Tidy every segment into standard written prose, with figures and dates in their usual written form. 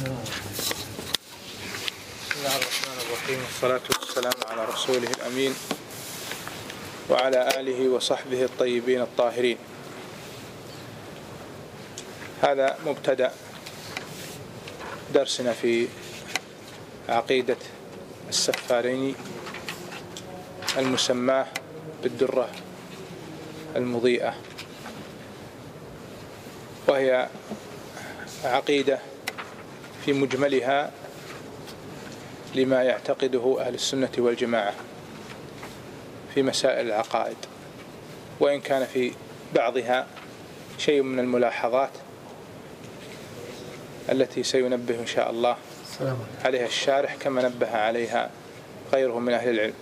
بسم الله الرحمن الرحيم، والصلاة والسلام على رسوله الأمين وعلى آله وصحبه الطيبين الطاهرين. هذا مبتدأ درسنا في عقيدة السفاريني المسماه بالدرة المضيئة، وهي عقيدة في مجملها لما يعتقده أهل السنة والجماعة في مسائل العقائد، وإن كان في بعضها شيء من الملاحظات التي سينبه إن شاء الله عليها الشارح كما نبه عليها غيره من أهل العلم.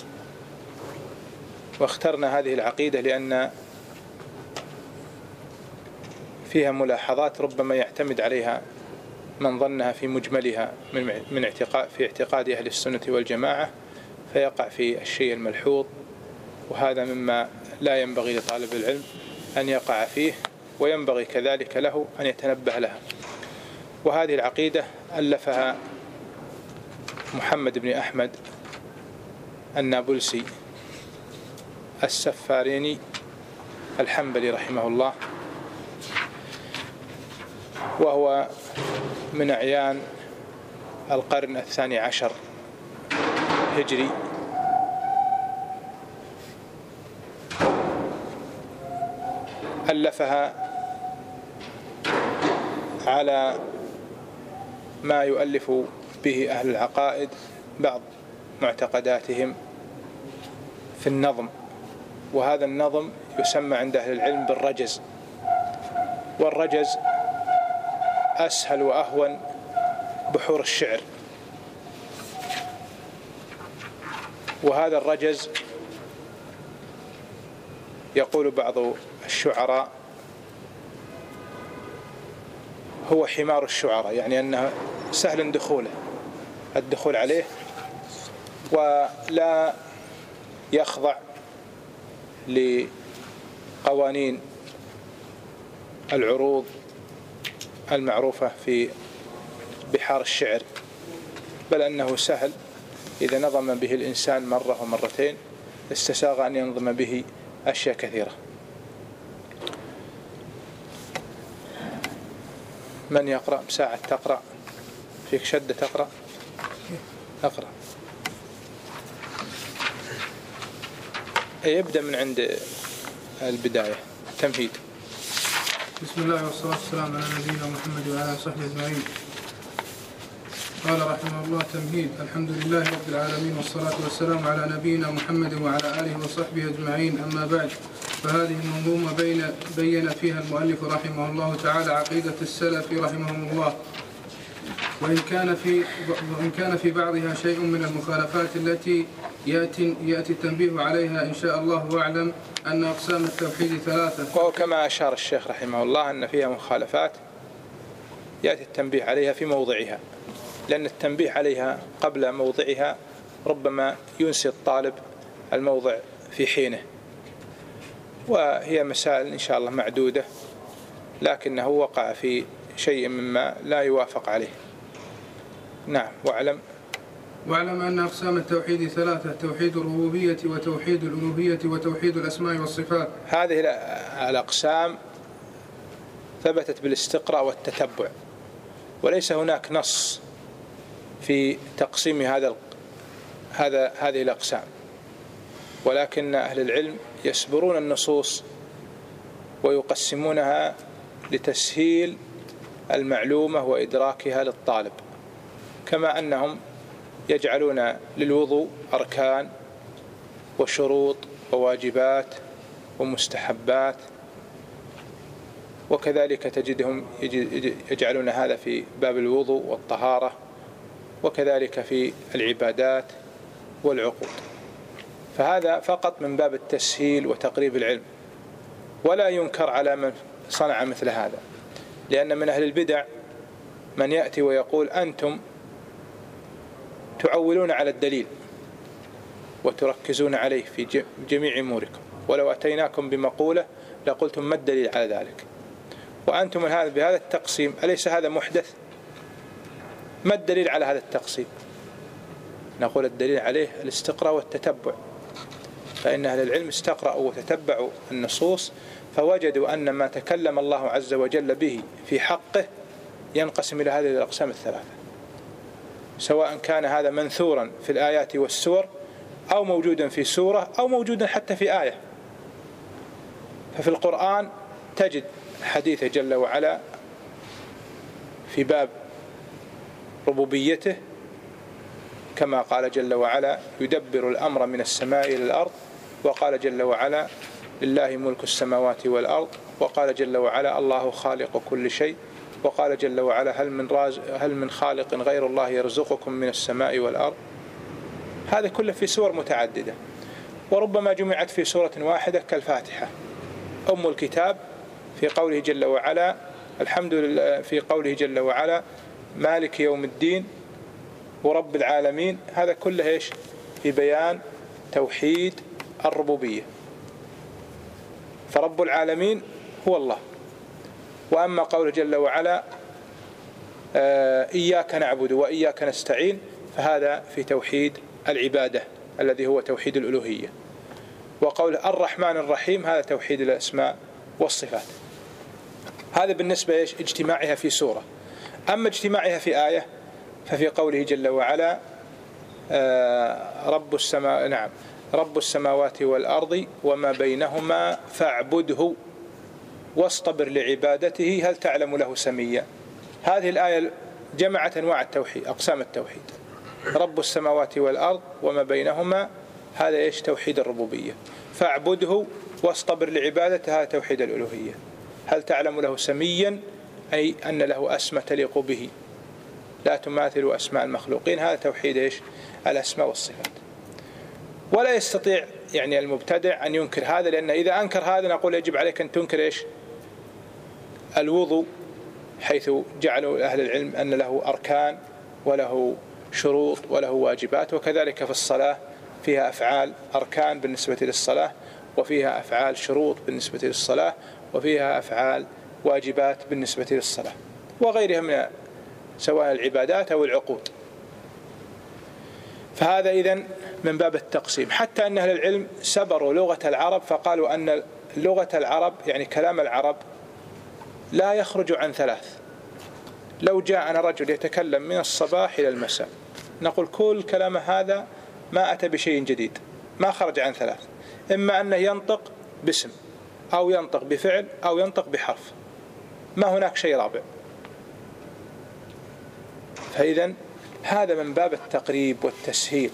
واخترنا هذه العقيدة لأن فيها ملاحظات ربما يعتمد عليها من ظنها في مجملها في اعتقاد أهل السنة والجماعة فيقع في الشيء الملحوظ، وهذا مما لا ينبغي لطالب العلم أن يقع فيه، وينبغي كذلك له أن يتنبه لها. وهذه العقيدة ألفها محمد بن أحمد النابلسي السفاريني الحنبلي رحمه الله، وهو من أعيان القرن 12 هجري، ألفها على ما يؤلف به أهل العقائد بعض معتقداتهم في النظم، وهذا النظم يسمى عند أهل العلم بالرجز، والرجز أسهل وأهون بحور الشعر. وهذا الرجز يقول بعض الشعراء هو حمار الشعراء، يعني أنه سهل الدخول عليه، ولا يخضع لقوانين العروض المعروفة في بحار الشعر، بل أنه سهل إذا نظم به الإنسان مرة ومرتين استساغ أن ينظم به أشياء كثيرة. من يقرأ بساعة تقرأ؟ فيك شدة تقرأ؟ أقرأ. يبدأ من عند البداية، تمهيد. بسم الله والصلاة والسلام على نبينا محمد وعلى آله وصحبه أجمعين. قال رحمه الله: تمهيد. الحمد لله رب العالمين، والصلاة والسلام على نبينا محمد وعلى آله وصحبه أجمعين. أما بعد، فهذه المنظومة بين فيها المؤلف رحمه الله تعالى عقيدة السلف رحمهم الله، وإن كان في بعضها شيء من المخالفات التي يأتي التنبيه عليها إن شاء الله. واعلم أن أقسام التوحيد ثلاثة. وكما أشار الشيخ رحمه الله أن فيها مخالفات يأتي التنبيه عليها في موضعها، لأن التنبيه عليها قبل موضعها ربما ينسي الطالب الموضع في حينه، وهي مسائل إن شاء الله معدودة، لكنه وقع في شيء مما لا يوافق عليه. نعم. واعلم أن أقسام التوحيد ثلاثة: توحيد الربوبية، وتوحيد الألوهية، وتوحيد الأسماء والصفات. هذه الأقسام ثبتت بالاستقراء والتتبع، وليس هناك نص في تقسيم هذه الأقسام، ولكن أهل العلم يسبرون النصوص ويقسمونها لتسهيل المعلومة وإدراكها للطالب، كما أنهم يجعلون للوضوء أركان وشروط وواجبات ومستحبات، وكذلك تجدهم يجعلون هذا في باب الوضوء والطهارة، وكذلك في العبادات والعقود. فهذا فقط من باب التسهيل وتقريب العلم، ولا ينكر على من صنع مثل هذا، لأن من أهل البدع من يأتي ويقول: أنتم تعولون على الدليل وتركزون عليه في جميع أموركم، ولو أتيناكم بمقولة لقلتم ما الدليل على ذلك، وأنتم بهذا التقسيم أليس هذا محدث؟ ما الدليل على هذا التقسيم؟ نقول الدليل عليه الاستقراء والتتبع، فإن أهل العلم استقرأوا وتتبعوا النصوص فوجدوا أن ما تكلم الله عز وجل به في حقه ينقسم إلى هذه الأقسام الثلاثة، سواء كان هذا منثورا في الآيات والسور أو موجودا في سورة أو موجودا حتى في آية. ففي القرآن تجد حديثه جل وعلا في باب ربوبيته كما قال جل وعلا يدبر الأمر من السماء إلى الأرض، وقال جل وعلا لله ملك السماوات والأرض، وقال جل وعلا الله خالق كل شيء، وقال جل وعلا هل من خالق غير الله يرزقكم من السماء والأرض. هذا كله في سور متعددة، وربما جمعت في سورة واحدة كالفاتحة أم الكتاب في قوله جل وعلا الحمد لله، في قوله جل وعلا مالك يوم الدين ورب العالمين. هذا كله إيش؟ في بيان توحيد الربوبية. فرب العالمين هو الله. وأما قوله جل وعلا إياك نعبد وإياك نستعين فهذا في توحيد العبادة الذي هو توحيد الألوهية. وقول الرحمن الرحيم هذا توحيد الأسماء والصفات. هذا بالنسبة إيش؟ اجتماعها في سورة. أما اجتماعها في آية ففي قوله جل وعلا رب السماوات والأرض وما بينهما فاعبده واصطبر لعبادته هل تعلم له سميا. هذه الآية جمعت أنواع التوحيد، أقسام التوحيد. رب السماوات والأرض وما بينهما هذا إيش؟ توحيد الربوبية. فاعبده واصطبر لعبادته هذا توحيد الألوهية. هل تعلم له سميا أي أن له أسماء تليق به لا تماثل أسماء المخلوقين، هذا توحيد إيش؟ الأسماء والصفات. ولا يستطيع يعني المبتدع أن ينكر هذا، لأن إذا أنكر هذا نقول يجب عليك أن تنكر إيش؟ الوضوء، حيث جعلوا أهل العلم أن له أركان وله شروط وله واجبات، وكذلك في الصلاة فيها أفعال أركان بالنسبة للصلاة، وفيها أفعال شروط بالنسبة للصلاة، وفيها أفعال واجبات بالنسبة للصلاة وغيرها من سواء العبادات أو العقود. فهذا إذن من باب التقسيم. حتى أن أهل العلم سبروا لغة العرب فقالوا أن لغة العرب يعني كلام العرب لا يخرج عن ثلاث. لو جاءنا رجل يتكلم من الصباح إلى المساء نقول كل كلام هذا ما أتى بشيء جديد، ما خرج عن ثلاث: إما أنه ينطق باسم أو ينطق بفعل أو ينطق بحرف، ما هناك شيء رابع. فإذن هذا من باب التقريب والتسهيل.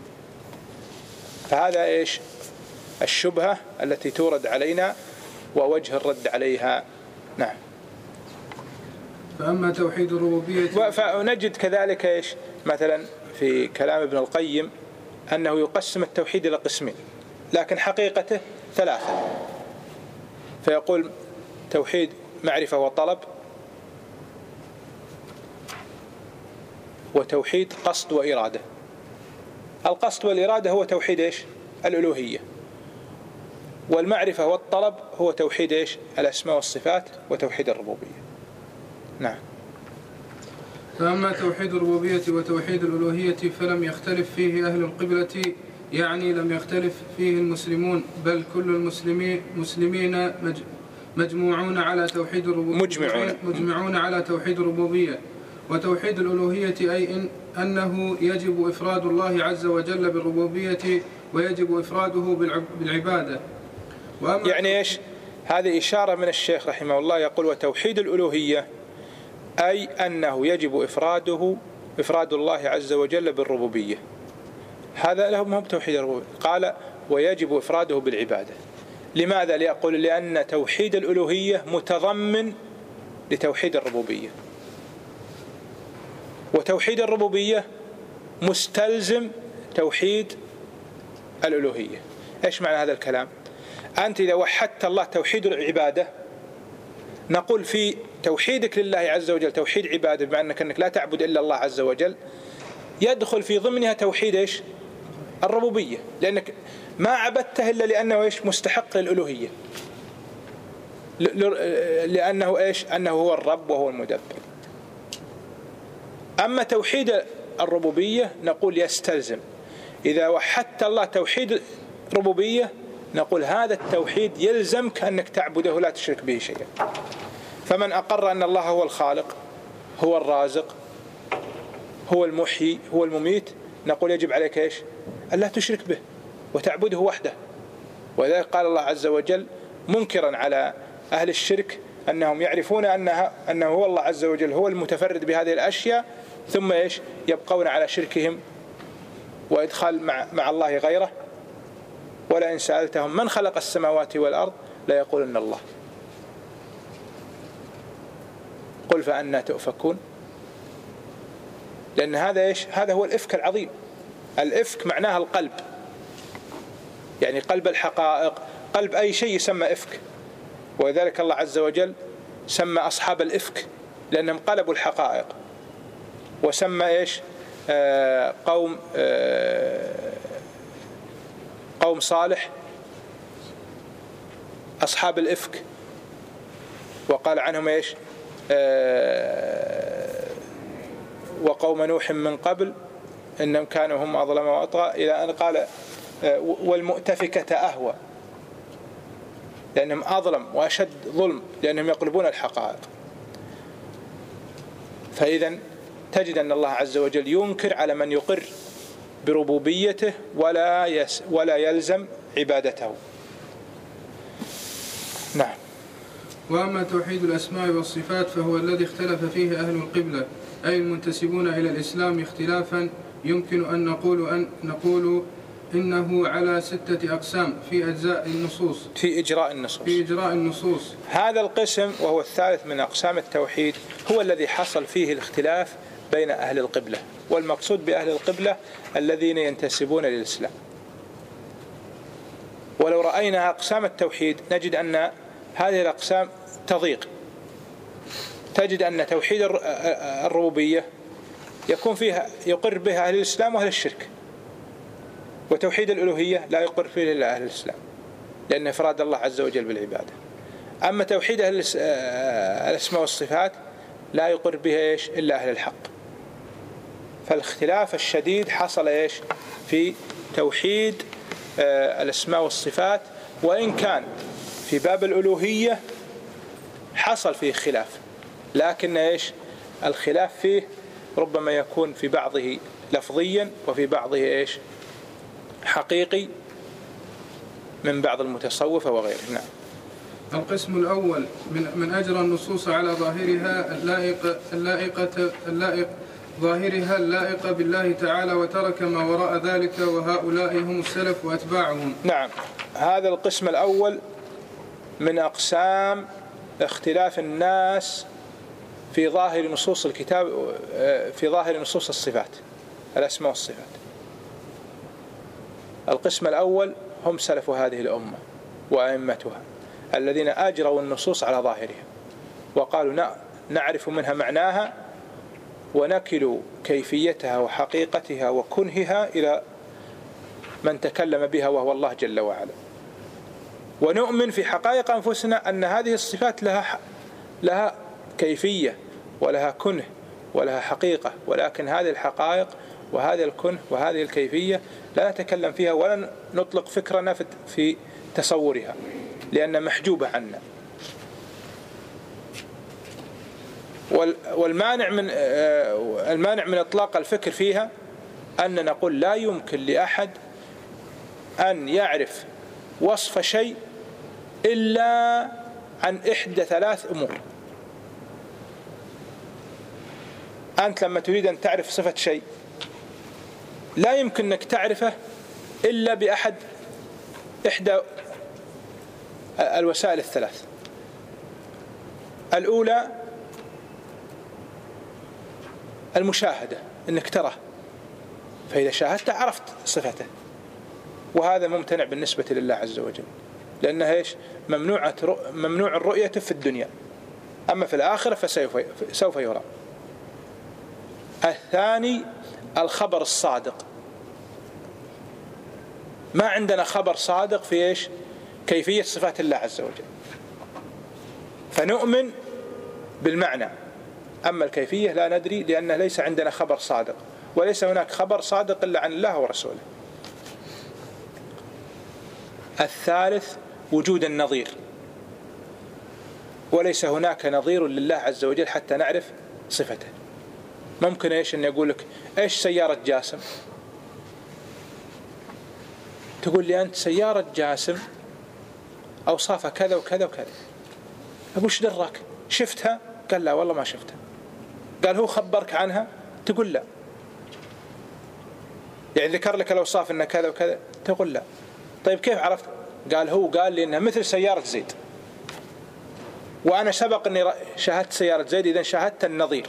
فهذا إيش؟ الشبهة التي تورد علينا ووجه الرد عليها. نعم. فأما توحيد الربوبية فنجد كذلك إيش؟ مثلا في كلام ابن القيم أنه يقسم التوحيد إلى قسمين لكن حقيقته ثلاثة. فيقول توحيد معرفة وطلب، وتوحيد قصد وإرادة. القصد والإرادة هو توحيد إيش؟ الألوهية. والمعرفة والطلب هو توحيد إيش؟ الأسماء والصفات وتوحيد الربوبية. نعم. فأما توحيد الربوبية وتوحيد الألوهية فلم يختلف فيه أهل القبلة، يعني لم يختلف فيه المسلمون، بل كل المسلمين مجموعون على توحيد الربوبية، مجمعون على توحيد الربوبية. وتوحيد الألوهية أي أنه يجب إفراد الله عز وجل بالربوبية ويجب إفراده بالعبادة. يعني إيش؟ هذه إشارة من الشيخ رحمه الله، يقول وتوحيد الألوهية أي أنه يجب إفراد الله عز وجل بالربوبية. هذا لهم هم توحيد الربوبية. قال ويجب إفراده بالعبادة. لماذا؟ ليقول لأن توحيد الألوهية متضمن لتوحيد الربوبية، وتوحيد الربوبية مستلزم توحيد الألوهية. إيش معنى هذا الكلام؟ أنت إذا وحدت الله توحيد العبادة، نقول في توحيدك لله عز وجل توحيد عبادة، بمعنى أنك لا تعبد إلا الله عز وجل، يدخل في ضمنها توحيد إيش؟ الربوبية، لأنك ما عبدته إلا لأنه إيش؟ مستحق للألوهية، لأنه إيش؟ أنه هو الرب وهو المدبر. أما توحيد الربوبية نقول يستلزم إذا وحدت الله توحيد ربوبية نقول هذا التوحيد يلزمك أنك تعبده لا تشرك به شيئا. فمن أقر أن الله هو الخالق هو الرازق هو المحيي هو المميت نقول يجب عليك إيش؟ ألا تشرك به وتعبده وحده. ولذلك قال الله عز وجل منكرا على أهل الشرك أنهم يعرفون أنه هو الله عز وجل هو المتفرد بهذه الأشياء ثم إيش؟ يبقون على شركهم وإدخال مع الله غيره. ولئن سألتهم من خلق السماوات والأرض لا يقولن الله قل فأنى تؤفكون. لأن هذا إيش؟ هذا هو الإفك العظيم. الإفك معناها القلب، يعني قلب الحقائق، قلب أي شيء يسمى إفك. ولذلك الله عز وجل سمى أصحاب الإفك لأنهم قلبوا الحقائق. وسمى إيش؟ قوم صالح أصحاب الإفك، وقال عنهم إيش؟ وقوم نوح من قبل إنهم كانوا هم أظلم وأطغى، إلى أن قال والمؤتفكة أهوى، لأنهم أظلم وأشد ظلم لأنهم يقلبون الحقائق. فإذا تجد أن الله عز وجل ينكر على من يقر بربوبيته ولا يلزم عبادته. نعم. وأما توحيد الأسماء والصفات فهو الذي اختلف فيه أهل القبلة أي المنتسبون إلى الإسلام اختلافا يمكن أن نقول إنه على 6 أقسام في أجزاء النصوص في إجراء النصوص. هذا القسم وهو الثالث من أقسام التوحيد هو الذي حصل فيه الاختلاف بين أهل القبلة، والمقصود بأهل القبلة الذين ينتسبون للإسلام. ولو رأينا أقسام التوحيد نجد أن هذه الأقسام تضيق. تجد أن توحيد الربوبية يكون فيها يقر بها أهل الإسلام وأهل الشرك، وتوحيد الألوهية لا يقر فيه إلا أهل الإسلام لأن إفراد الله عز وجل بالعبادة. أما توحيد الأسماء والصفات لا يقر بها إيش؟ إلا أهل الحق. فالاختلاف الشديد حصل إيش؟ في توحيد الأسماء والصفات، وإن كان في باب الألوهية حصل فيه خلاف، لكن إيش؟ الخلاف فيه ربما يكون في بعضه لفظيا وفي بعضه إيش؟ حقيقي من بعض المتصوفة وغيره. نعم. القسم الأول من أجرى النصوص على ظاهرها اللائقة بالله تعالى وترك ما وراء ذلك، وهؤلاء هم السلف وأتباعهم. نعم. هذا القسم الأول من أقسام اختلاف الناس في ظاهر نصوص الكتاب، في ظاهر نصوص الصفات الأسماء والصفات. القسم الأول هم سلف هذه الأمة وأئمتها الذين أجروا النصوص على ظاهرها وقالوا نعرف منها معناها ونكل كيفيتها وحقيقتها وكنهها إلى من تكلم بها وهو الله جل وعلا، ونؤمن في حقائق أنفسنا أن هذه الصفات لها كيفية ولها كنه ولها حقيقة، ولكن هذه الحقائق وهذا الكنه وهذه الكيفية لا نتكلم فيها ولا نطلق فكرنا في تصورها لأنها محجوبة عنا. والمانع من إطلاق الفكر فيها أن نقول لا يمكن لأحد أن يعرف وصف شيء إلا عن إحدى 3 أمور. أنت لما تريد أن تعرف صفة شيء لا يمكن أنك تعرفه إلا إحدى الوسائل ال3. الأولى المشاهدة، أنك تراه، فإذا شاهدت عرفت صفته، وهذا ممتنع بالنسبة لله عز وجل لأنها إيش؟ ممنوع الرؤية في الدنيا، أما في الآخرة فسوف يرى. الثاني الخبر الصادق، ما عندنا خبر صادق في إيش؟ كيفية صفات الله عز وجل، فنؤمن بالمعنى أما الكيفية لا ندري، لأن ليس عندنا خبر صادق، وليس هناك خبر صادق إلا عن الله ورسوله. الثالث وجود النظير، وليس هناك نظير لله عز وجل حتى نعرف صفته. ممكن أن يقول لك إيش سيارة جاسم؟ تقول لي أنت سيارة جاسم أوصافها كذا وكذا وكذا. أقول إيش دراك؟ شفتها؟ قال لا والله ما شفتها. قال هو خبرك عنها؟ تقول لا. يعني ذكر لك الأوصاف إنها كذا وكذا؟ تقول لا. طيب كيف عرفت؟ قال هو قال لي إنها مثل سيارة زيد، وأنا سبق أني شاهدت سيارة زيد، إذن شاهدت النظير.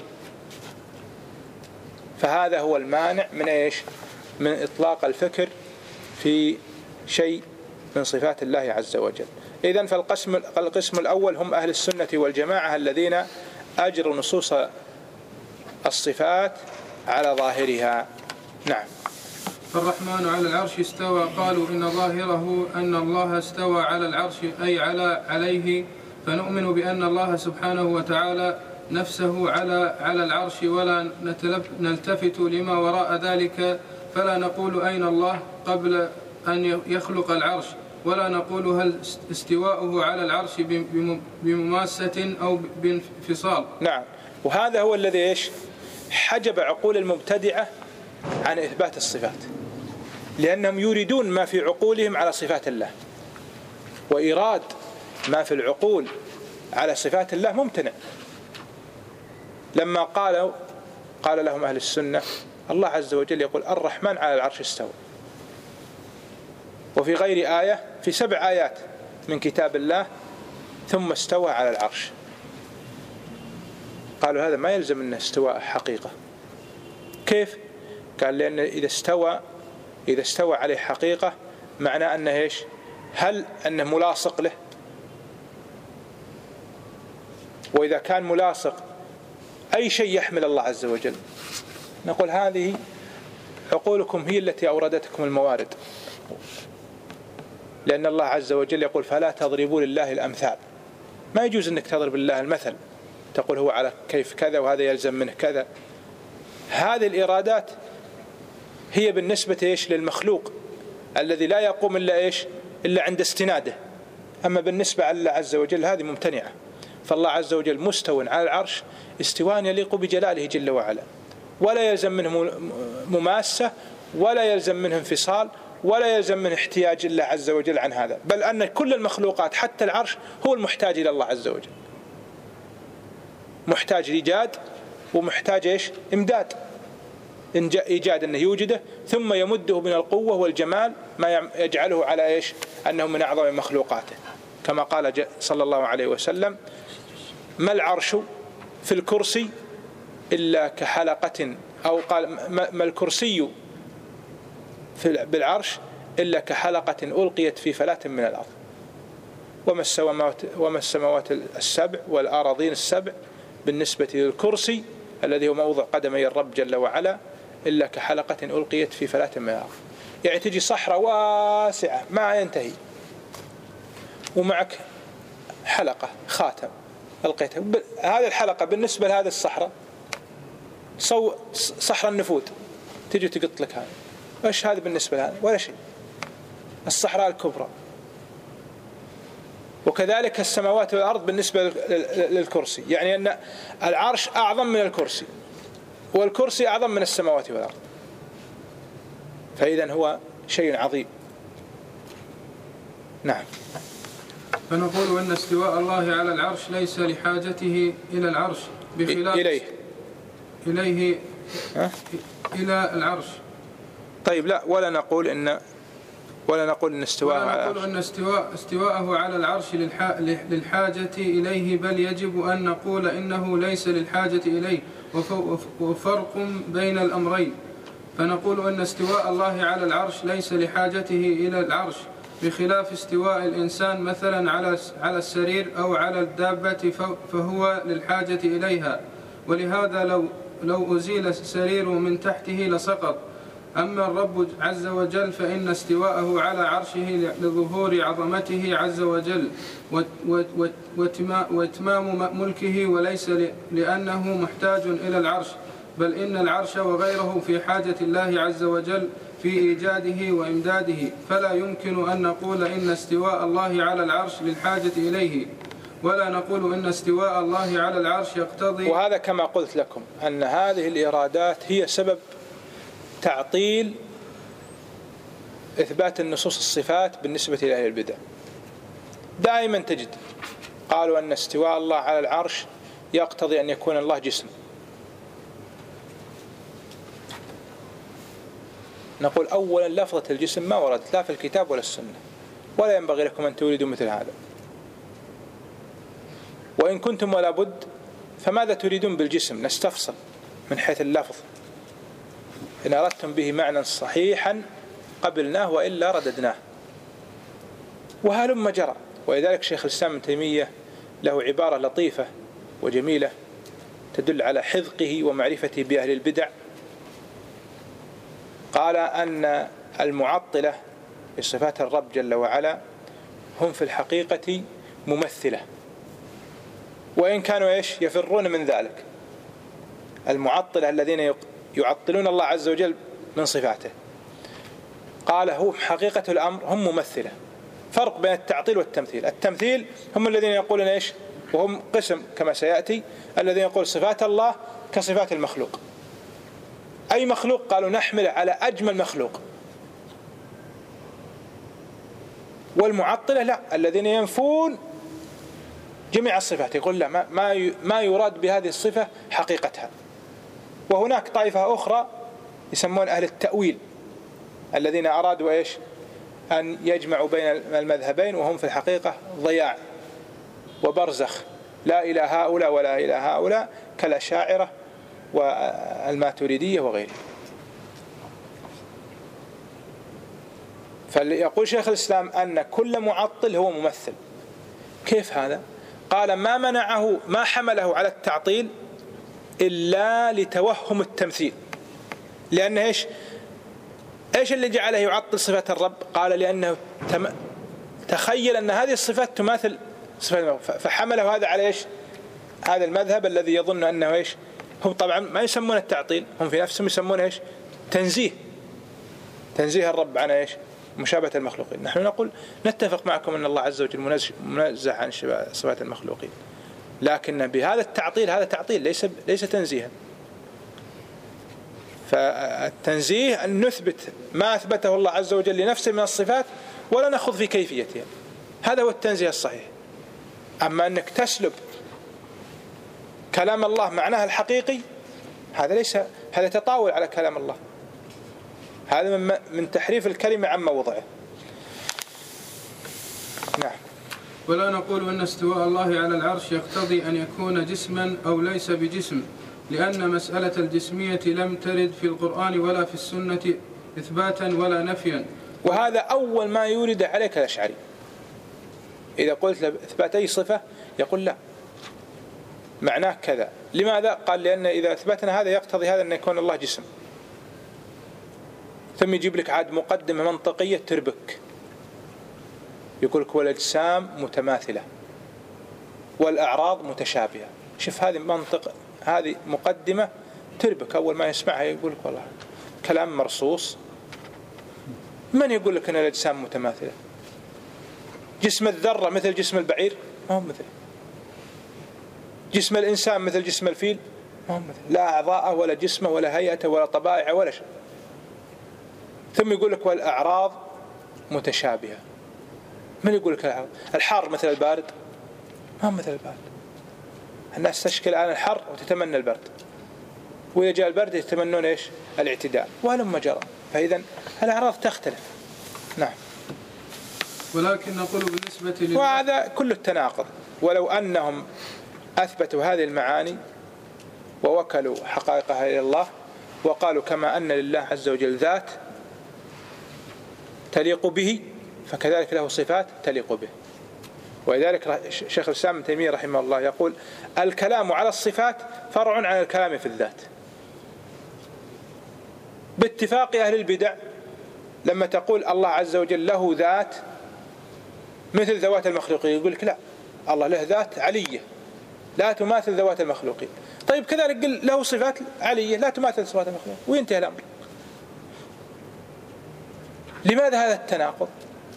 فهذا هو المانع من إيش؟ من إطلاق الفكر في شيء من صفات الله عز وجل. إذن فالقسم الأول هم أهل السنة والجماعة الذين أجروا نصوص الصفات على ظاهرها. نعم. فالرحمن على العرش استوى، قالوا إن ظاهره أن الله استوى على العرش أي عليه، فنؤمن بأن الله سبحانه وتعالى نفسه على العرش، ولا نلتفت لما وراء ذلك، فلا نقول أين الله قبل أن يخلق العرش، ولا نقول هل استواؤه على العرش بمماسة أو بانفصال. نعم. وهذا هو الذي إيش؟ حجب عقول المبتدعة عن إثبات الصفات، لأنهم يريدون ما في عقولهم على صفات الله، وإيراد ما في العقول على صفات الله ممتنع. لما قال لهم أهل السنة الله عز وجل يقول الرحمن على العرش استوى، وفي غير آية في 7 آيات من كتاب الله ثم استوى على العرش. قالوا هذا ما يلزم أنه استواء حقيقة. كيف؟ قال لأن إذا استوى عليه حقيقة معناه أنه إيش؟ هل أنه ملاصق له؟ وإذا كان ملاصق أي شيء يحمل الله عز وجل؟ نقول هذه عقولكم هي التي أوردتكم الموارد، لأن الله عز وجل يقول فلا تضربوا لله الأمثال. ما يجوز أنك تضرب الله المثل، تقول هو على كيف كذا وهذا يلزم منه كذا. هذه الإرادات هي بالنسبة إيش؟ للمخلوق الذي لا يقوم إلا إيش؟ إلا عند استناده. أما بالنسبة لله عز وجل هذه ممتنعة. فالله عز وجل مستو على العرش استواء يليق بجلاله جل وعلا، ولا يلزم منه مماسة، ولا يلزم منه انفصال، ولا يلزم منه احتياج الله عز وجل عن هذا، بل أن كل المخلوقات حتى العرش هو المحتاج إلى الله عز وجل، محتاج إيجاد ومحتاج إيش؟ إمداد. إيجاد أنه يوجده ثم يمده من القوة والجمال ما يجعله على إيش؟ أنه من أعظم مخلوقاته، كما قال صلى الله عليه وسلم ما العرش في الكرسي إلا كحلقة، أو قال ما الكرسي بالعرش إلا كحلقة ألقيت في فلاة من الأرض، وما السماوات السبع والأراضين السبع بالنسبة للكرسي الذي هو موضع قدمي الرب جل وعلا إلا كحلقة ألقيت في فلاة من الأرض. يعني تجي صحراء واسعة ما ينتهي، ومعك حلقة خاتم ألقيتها، هذه الحلقة بالنسبة لهذه الصحراء صحراء النفود، تجي تقط لك هذا، إيش هذا بالنسبة لهذا؟ ولا شيء. الصحراء الكبرى. وكذلك السماوات والأرض بالنسبة للكرسي، يعني أن العرش أعظم من الكرسي، والكرسي أعظم من السماوات والأرض، فإذن هو شيء عظيم. نعم. فنقول أن استواء الله على العرش ليس لحاجته إلى العرش بخلاف إليه إلى العرش. طيب لا، ولا نقول إن استواءه على العرش للحاجة إليه، بل يجب أن نقول إنه ليس للحاجة إليه، وفرق بين الأمرين. فنقول أن استواء الله على العرش ليس لحاجته إلى العرش بخلاف استواء الإنسان مثلا على السرير أو على الدابة، فهو للحاجة إليها. ولهذا لو أزيل السرير من تحته لسقط، أما الرب عز وجل فإن استواءه على عرشه لظهور عظمته عز وجل وإتمام ملكه، وليس لأنه محتاج إلى العرش، بل إن العرش وغيره في حاجة الله عز وجل في إيجاده وإمداده، فلا يمكن أن نقول إن استواء الله على العرش للحاجة إليه، ولا نقول إن استواء الله على العرش يقتضي. وهذا كما قلت لكم أن هذه الإيرادات هي سبب تعطيل إثبات النصوص الصفات بالنسبة إلى أهل البدع. دائما تجد قالوا أن استواء الله على العرش يقتضي أن يكون الله جسم. نقول أولا لفظة الجسم ما وردت لا في الكتاب ولا السنة، ولا ينبغي لكم أن تريدوا مثل هذا. وإن كنتم ولا بد فماذا تريدون بالجسم؟ نستفصل من حيث اللفظ. إن أردتم به معنى صحيحا قبلناه وإلا رددناه. وهلم جرى. ولذلك شيخ الإسلام ابن تيمية له عبارة لطيفة وجميلة تدل على حذقه ومعرفته بأهل البدع. قال أن المعطلة بصفات الرب جل وعلا هم في الحقيقة ممثلة، وإن كانوا يفرون من ذلك. المعطلة الذين يعطلون الله عز وجل من صفاته، قال هو حقيقة الأمر هم ممثلة. فرق بين التعطيل والتمثيل. التمثيل هم الذين يقولون وهم قسم كما سيأتي، الذين يقول صفات الله كصفات المخلوق. أي مخلوق قالوا نحمل على أجمل مخلوق. والمعطلة لا، الذين ينفون جميع الصفات، يقول لا ما يراد بهذه الصفة حقيقتها. وهناك طائفة أخرى يسمون أهل التأويل، الذين أرادوا أن يجمعوا بين المذهبين، وهم في الحقيقة ضياع وبرزخ، لا إلى هؤلاء ولا إلى هؤلاء، كالأشاعرة والماتريدية وغيره. فيقول شيخ الإسلام أن كل معطل هو ممثل. كيف هذا؟ قال ما حمله على التعطيل إلا لتوهم التمثيل. لأن إيش اللي جعله يعطل صفات الرب؟ قال لأنه تخيل أن هذه الصفات تماثل صفات الرب، فحمله هذا على هذا المذهب الذي يظن أنه هم طبعا ما يسمون التعطيل، هم في نفسهم يسمون تنزيه الرب عن مشابهة المخلوقين. نحن نقول نتفق معكم أن الله عز وجل منزه عن صفات المخلوقين، لكن بهذا التعطيل هذا تعطيل ليس تنزيها. فالتنزيه أن نثبت ما أثبته الله عز وجل لنفسه من الصفات ولا نأخذ في كيفيتها، هذا هو التنزيه الصحيح. أما أنك تسلب كلام الله معناه الحقيقي، هذا تطاول على كلام الله، هذا من تحريف الكلمة عن موضعه. نعم. ولا نقول أن استواء الله على العرش يقتضي أن يكون جسما أو ليس بجسم، لأن مسألة الجسمية لم ترد في القرآن ولا في السنة إثباتا ولا نفيا. وهذا أول ما يورد عليك الأشعري. إذا قلت له إثبات أي صفة يقول لا، معناه كذا. لماذا؟ قال لأن إذا أثبتنا هذا يقتضي هذا أن يكون الله جسم. ثم يجيب لك عاد مقدمة منطقية تربك، يقول لك والأجسام متماثلة والأعراض متشابهة. شوف هذه مقدمة تربك، أول ما يسمعها يقول لك والله كلام مرصوص. من يقول لك أن الأجسام متماثلة؟ جسم الذرة مثل جسم البعير؟ ما هو مثل. جسم الإنسان مثل جسم الفيل؟ ما هو مثل. لا أعضاء ولا جسمه ولا هيئته ولا طبائع ولا شيء. ثم يقول لك والأعراض متشابهة. من يقول لك الأعراض؟ الحار مثل البارد؟ ما هو مثل البارد. الناس تشكي الآن الحر وتتمنى البرد، وإذا جاء البرد يتمنون الاعتداء، ولما جرى. فإذا الأعراض تختلف. نعم. ولكن نقول بالنسبة وهذا كل التناقض. ولو أنهم أثبتوا هذه المعاني ووكلوا حقائقها إلى الله وقالوا كما أن لله عز وجل ذات تليق به فكذلك له صفات تليق به. ولذلك شيخ الإسلام ابن تيمية رحمه الله يقول الكلام على الصفات فرع عن الكلام في الذات. باتفاق أهل البدع لما تقول الله عز وجل له ذات مثل ذوات المخلوقين، يقول لك لا، الله له ذات علية لا تماثل ذوات المخلوقين. طيب كذلك قل له صفات علية لا تماثل صفات المخلوقين، وينتهي الأمر. لماذا هذا التناقض؟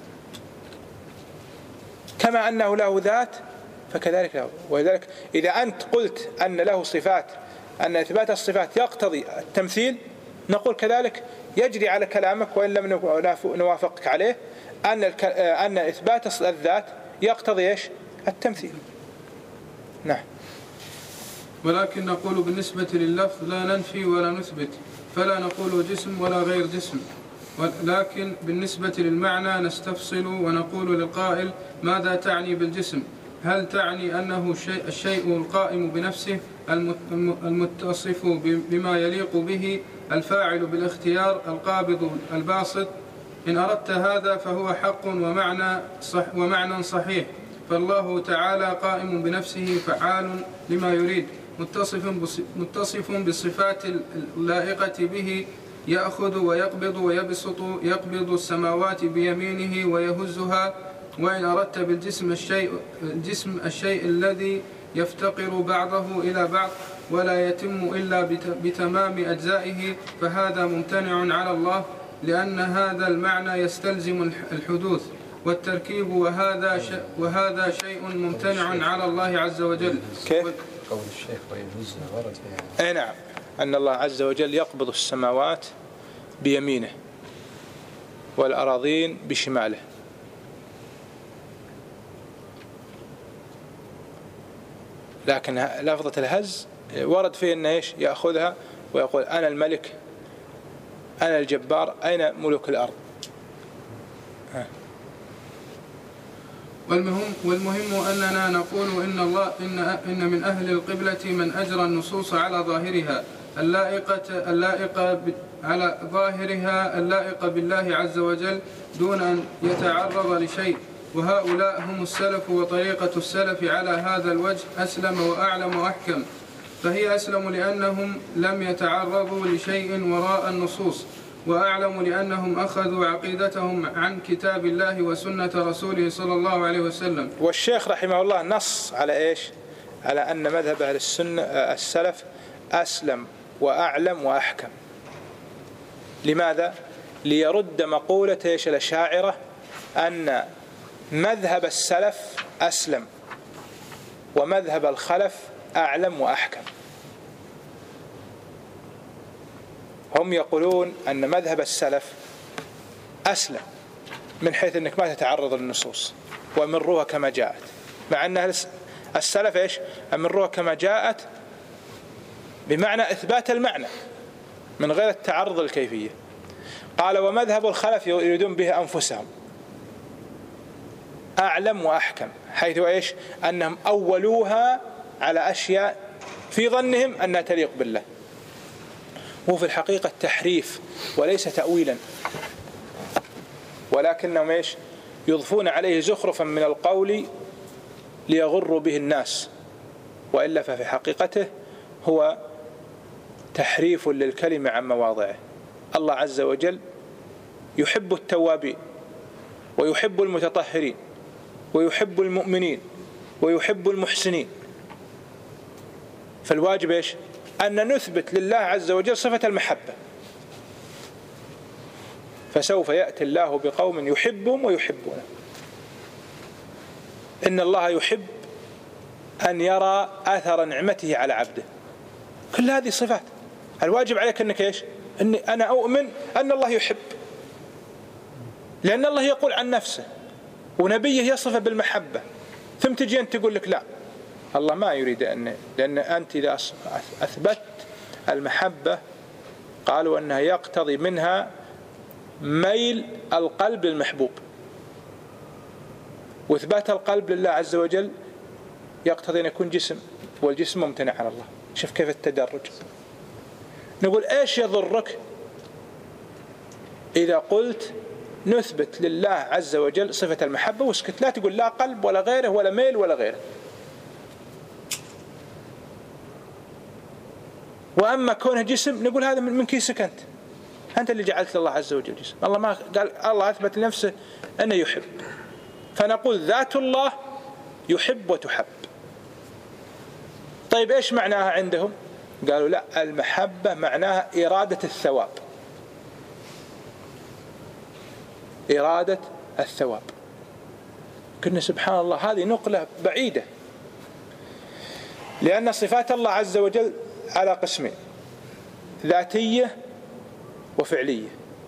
كما أنه له ذات فكذلك له. ولذلك إذا أنت قلت أن له صفات، أن إثبات الصفات يقتضي التمثيل، نقول كذلك يجري على كلامك وإن لم نوافقك عليه أن إثبات الذات يقتضي إيش؟ التمثيل. نعم. ولكن نقول بالنسبة لللفظ لا ننفي ولا نثبت، فلا نقول جسم ولا غير جسم، ولكن بالنسبة للمعنى نستفصل ونقول للقائل ماذا تعني بالجسم؟ هل تعني أنه الشيء القائم بنفسه المتصف بما يليق به، الفاعل بالاختيار، القابض الباسط؟ إن أردت هذا فهو حق ومعنى صحيح، فالله تعالى قائم بنفسه فعال لما يريد، متصف بالصفات اللائقة به، يأخذ ويقبض ويبسط، يقبض السماوات بيمينه ويهزها. وإن أردت بالجسم الشيء الذي يفتقر بعضه إلى بعض ولا يتم إلا بتمام أجزائه، فهذا ممتنع على الله، لأن هذا المعنى يستلزم الحدوث والتركيب، وهذا شيء ممتنع على الله عز وجل. كيف؟ قول الشيخ ويهزها ورد فيها. أي نعم، أن الله عز وجل يقبض السماوات بيمينه والأراضين بشماله. لكن لفظة الهز ورد فيه أنه إيش؟ يأخذها ويقول أنا الملك أنا الجبار أين ملوك الأرض. والمهم أننا نقول إن من أهل القبلة من أجرى النصوص على ظاهرها اللائقة بالله عز وجل دون أن يتعرض لشيء، وهؤلاء هم السلف، وطريقة السلف على هذا الوجه أسلم وأعلم وأحكم، فهي أسلم لأنهم لم يتعرضوا لشيء وراء النصوص، وأعلم لأنهم أخذوا عقيدتهم عن كتاب الله وسنة رسوله صلى الله عليه وسلم. والشيخ رحمه الله نص على إيش؟ على أن مذهب أهل السنة السلف أسلم وأعلم وأحكم. لماذا؟ ليرد مقولة إيش؟ الأشاعرة أن مذهب السلف أسلم ومذهب الخلف أعلم وأحكم. هم يقولون أن مذهب السلف أسلم من حيث أنك ما تتعرض للنصوص وأمروها كما جاءت، مع أن السلف إيش؟ أمروها كما جاءت بمعنى إثبات المعنى من غير التعرض للكيفية. قال ومذهب الخلف يريدون به أنفسهم أعلم وأحكم، حيث إيش؟ أنهم أولوها على أشياء في ظنهم أنها تليق بالله، هو في الحقيقة تحريف وليس تأويلا، ولكنهم إيش؟ يضفون عليه زخرفا من القول ليغروا به الناس، وإلا ففي حقيقته هو تحريف للكلمة عن مواضعه. الله عز وجل يحب التوابين ويحب المتطهرين ويحب المؤمنين ويحب المحسنين، فالواجب إيش؟ أن نثبت لله عز وجل صفة المحبة، فسوف يأتي الله بقوم يحبهم ويحبونه. إن الله يحب أن يرى أثر نعمته على عبده. كل هذه صفات، الواجب عليك أنك إيش؟ أني أنا أؤمن أن الله يحب، لأن الله يقول عن نفسه ونبيه يصف بالمحبة، ثم تجي أنت تقول لك لا الله ما يريد لأن أنت إذا أثبت المحبة قالوا أنها يقتضي منها ميل القلب للمحبوب، وإثبات القلب لله عز وجل يقتضي أن يكون جسم، والجسم ممتنع على الله. شوف كيف التدرج. نقول إيش يضرك إذا قلت نثبت لله عز وجل صفة المحبة واسكت، لا تقول لا قلب ولا غيره ولا ميل ولا غيره. وأما كونه جسم نقول هذا من كيسك أنت، أنت اللي جعلت الله عز وجل جسم. الله ما قال، الله أثبت لنفسه أنه يحب، فنقول ذات الله يحب وتحب. طيب إيش معناها عندهم؟ قالوا لا، المحبة معناها إرادة الثواب، إرادة الثواب. كنا سبحان الله هذه نقلة بعيدة، لأن صفات الله عز وجل على قسمين: ذاتية وفعلية.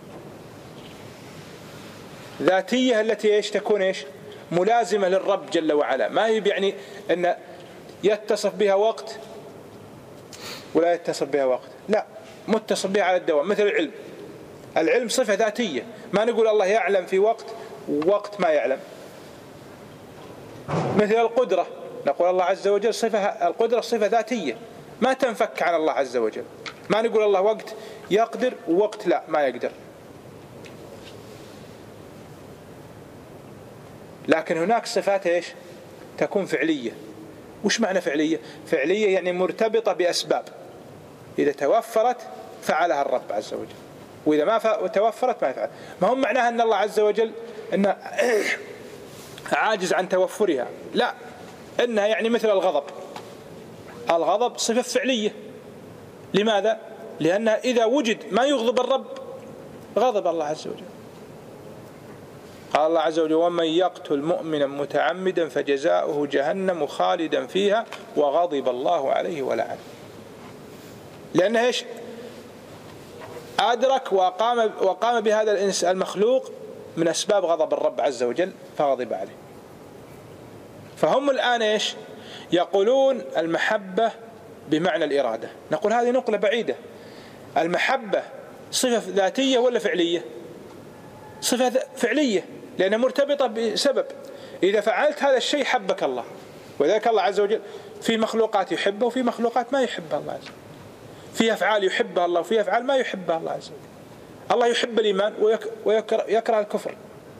ذاتية التي إيش تكون إيش ملازمة للرب جل وعلا، ما هي يعني أن يتصف بها وقت ولا يتصف بها وقت، لا، متصف بها على الدوام. مثل العلم، العلم صفة ذاتية، ما نقول الله يعلم في وقت ووقت ما يعلم. مثل القدرة، نقول الله عز وجل صفة، القدرة صفة ذاتية ما تنفك عن الله عز وجل، ما نقول الله وقت يقدر ووقت لا ما يقدر. لكن هناك صفات إيش تكون فعلية. وش معنى فعلية؟ فعلية يعني مرتبطة بأسباب، إذا توفرت فعلها الرب عز وجل، وإذا ما توفرت ما يفعل. ما هم معناها أن الله عز وجل أنه عاجز عن توفرها، لا، إنها يعني مثل الغضب. الغضب صفة فعلية. لماذا؟ لأنها إذا وجد ما يغضب الرب غضب الله عز وجل. قال الله عز وجل: ومن يقتل مؤمنا متعمدا فجزاؤه جهنم خالدا فيها وغضب الله عليه ولعنه. لأنه إيش أدرك وقام بهذا المخلوق من أسباب غضب الرب عز وجل فغضب عليه. فهم الآن إيش يقولون المحبة بمعنى الإرادة. نقول هذه نقلة بعيدة. المحبة صفة ذاتية ولا فعلية؟ صفة فعلية، لأنها مرتبطة بسبب. إذا فعلت هذا الشيء حبك الله. وذلك الله عز وجل في مخلوقات يحبه وفي مخلوقات ما يحبها الله عز وجل. في أفعال يحبها الله وفي أفعال ما يحبها الله عز وجل. الله يحب الإيمان ويكره الكفر.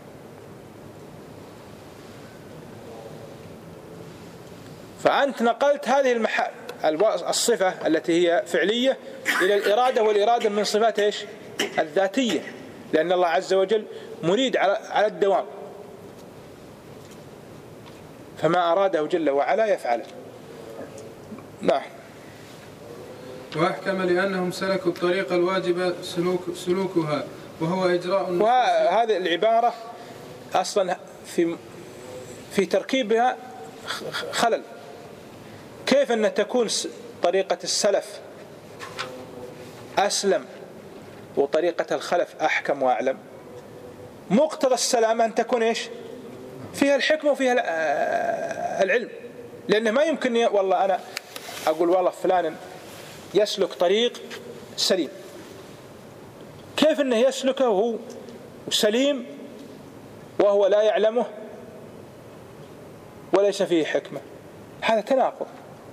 فأنت نقلت هذه الصفة التي هي فعلية إلى الإرادة، والإرادة من صفات إيش الذاتية، لأن الله عز وجل مريد على الدوام، فما أراده جل وعلا يفعله. نعم. وأحكم لأنهم سلكوا الطريق الواجب سلوكها وهو إجراء. وهذه العبارة أصلا في تركيبها خلل. كيف أن تكون طريقة السلف أسلم وطريقة الخلف أحكم وأعلم؟ مقتضى السلامة أن تكون إيش فيها الحكمة وفيها العلم، لأنه ما يمكن والله أنا أقول والله فلان يسلك طريق سليم، كيف أنه يسلكه وهو سليم وهو لا يعلمه وليس فيه حكمة؟ هذا تناقض.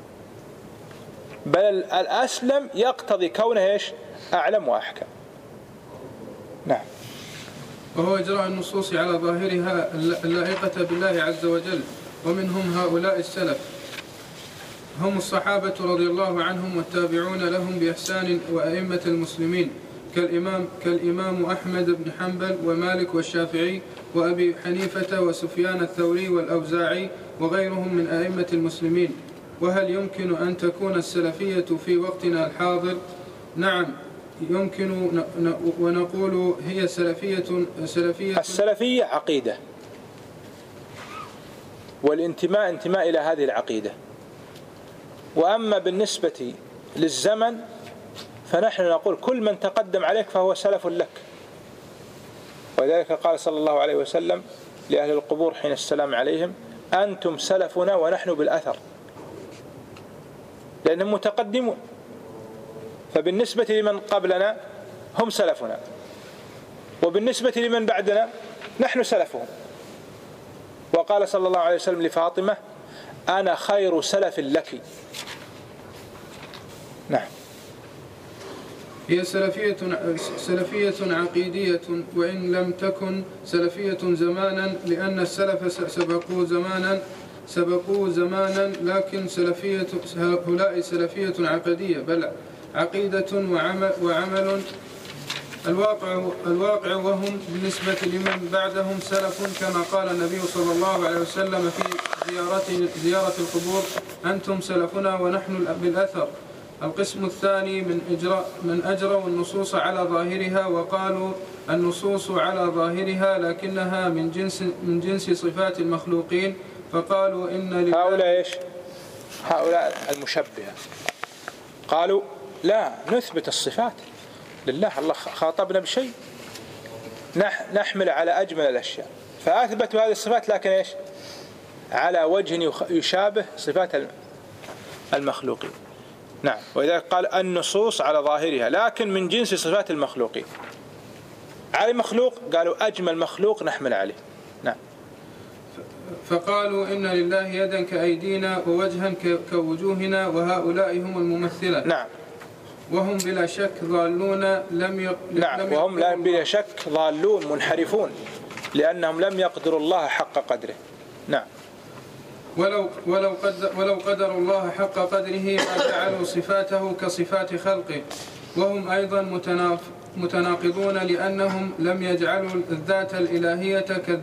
بل الأسلم يقتضي كونه إيش أعلم وأحكم. نعم. وهو إجراء النصوص على ظاهرها اللائقة بالله عز وجل. ومنهم هؤلاء السلف هم الصحابة رضي الله عنهم والتابعون لهم بإحسان وأئمة المسلمين كالإمام أحمد بن حنبل ومالك والشافعي وأبي حنيفة وسفيان الثوري والأوزاعي وغيرهم من أئمة المسلمين. وهل يمكن أن تكون السلفية في وقتنا الحاضر؟ نعم يمكن، ونقول هي السلفية عقيدة، والانتماء انتماء إلى هذه العقيدة. وأما بالنسبة للزمن فنحن نقول كل من تقدم عليك فهو سلف لك. ولذلك قال صلى الله عليه وسلم لأهل القبور حين السلام عليهم: أنتم سلفنا ونحن بالأثر، لأنهم متقدمون. فبالنسبة لمن قبلنا هم سلفنا، وبالنسبة لمن بعدنا نحن سلفهم. وقال صلى الله عليه وسلم لفاطمة: أنا خير سلف لك. نعم. هي سلفية عقيدية وإن لم تكن سلفية زمانا، لأن السلف سبقوا زمانا، لكن سلفية هؤلاء سلفية عقدية، بل عقيدة وعمل الواقع وهم بالنسبة لمن بعدهم سلف، كما قال النبي صلى الله عليه وسلم في زيارة القبور: أنتم سلفنا ونحن بالأثر. القسم الثاني من أجروا النصوص على ظاهرها وقالوا النصوص على ظاهرها لكنها من جنس صفات المخلوقين، فقالوا إن هؤلاء المشبهة قالوا لا نثبت الصفات لله، الله خاطبنا بشيء نحمل على أجمل الأشياء، فأثبتوا هذه الصفات لكن على وجه يشابه صفات المخلوقين. نعم، وإذا قال النصوص على ظاهرها لكن من جنس صفات المخلوقين، على مخلوق قالوا أجمل مخلوق نحمل عليه. نعم. فقالوا إن لله يدا كأيدينا ووجها كوجوهنا وهؤلاء هم الممثلة. نعم. وهم بلا شك ضالون نعم، وهم بلا شك ضالون منحرفون لأنهم لم يقدروا الله حق قدره. نعم. ولو قدروا الله حق قدره ما جعلوا صفاته كصفات خلقه، وهم أيضا متناقضون لأنهم لم يجعلوا الذات الإلهية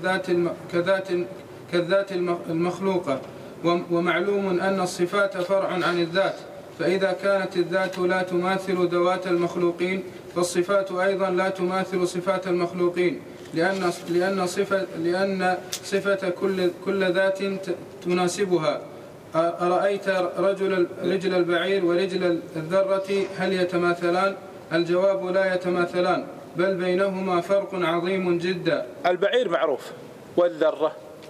كالذات المخلوقة، ومعلوم أن الصفات فرع عن الذات، فإذا كانت الذات لا تماثل ذوات المخلوقين فالصفات أيضا لا تماثل صفات المخلوقين، لأن صفة كل ذات تناسبها. أرأيت رجل البعير ورجل الذرة هل يتماثلان؟ الجواب لا يتماثلان، بل بينهما فرق عظيم جدا. البعير معروف، والذرة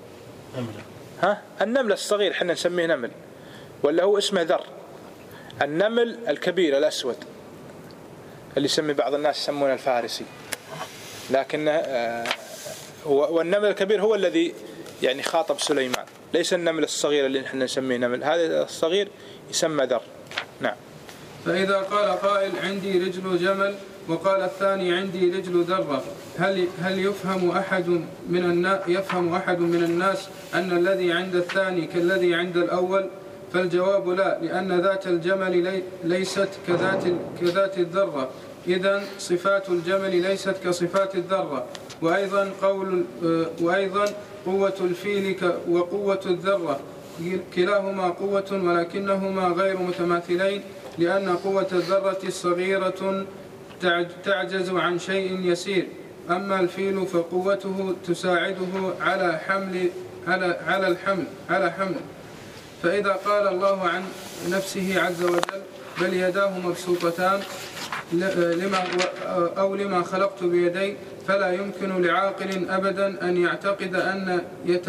النمل الصغير حنا نسميه نمل، ولا هو اسمه ذر. النمل الكبير الأسود اللي يسمي بعض الناس يسمونه الفارسي، لكن والنمل الكبير هو الذي يعني خاطب سليمان، ليس النمل الصغير اللي نحن نسميه نمل، هذا الصغير يسمى ذر. نعم. فإذا قال قائل عندي رجل جمل وقال الثاني عندي رجل ذرة، هل يفهم أحد من الناس أن الذي عند الثاني كالذي عند الأول؟ فالجواب لا، لأن ذات الجمل ليست كذات الذرة، إذن صفات الجمل ليست كصفات الذرة. وأيضا قوة الفيل وقوة الذرة كلاهما قوة ولكنهما غير متماثلين، لأن قوة الذرة الصغيرة تعجز عن شيء يسير، أما الفيل فقوته تساعده على الحمل. فإذا قال الله عن نفسه عز وجل بل يداه مبسوطتان لما خلقت بيدي، فلا يمكن لعاقل أبدا أن يعتقد أن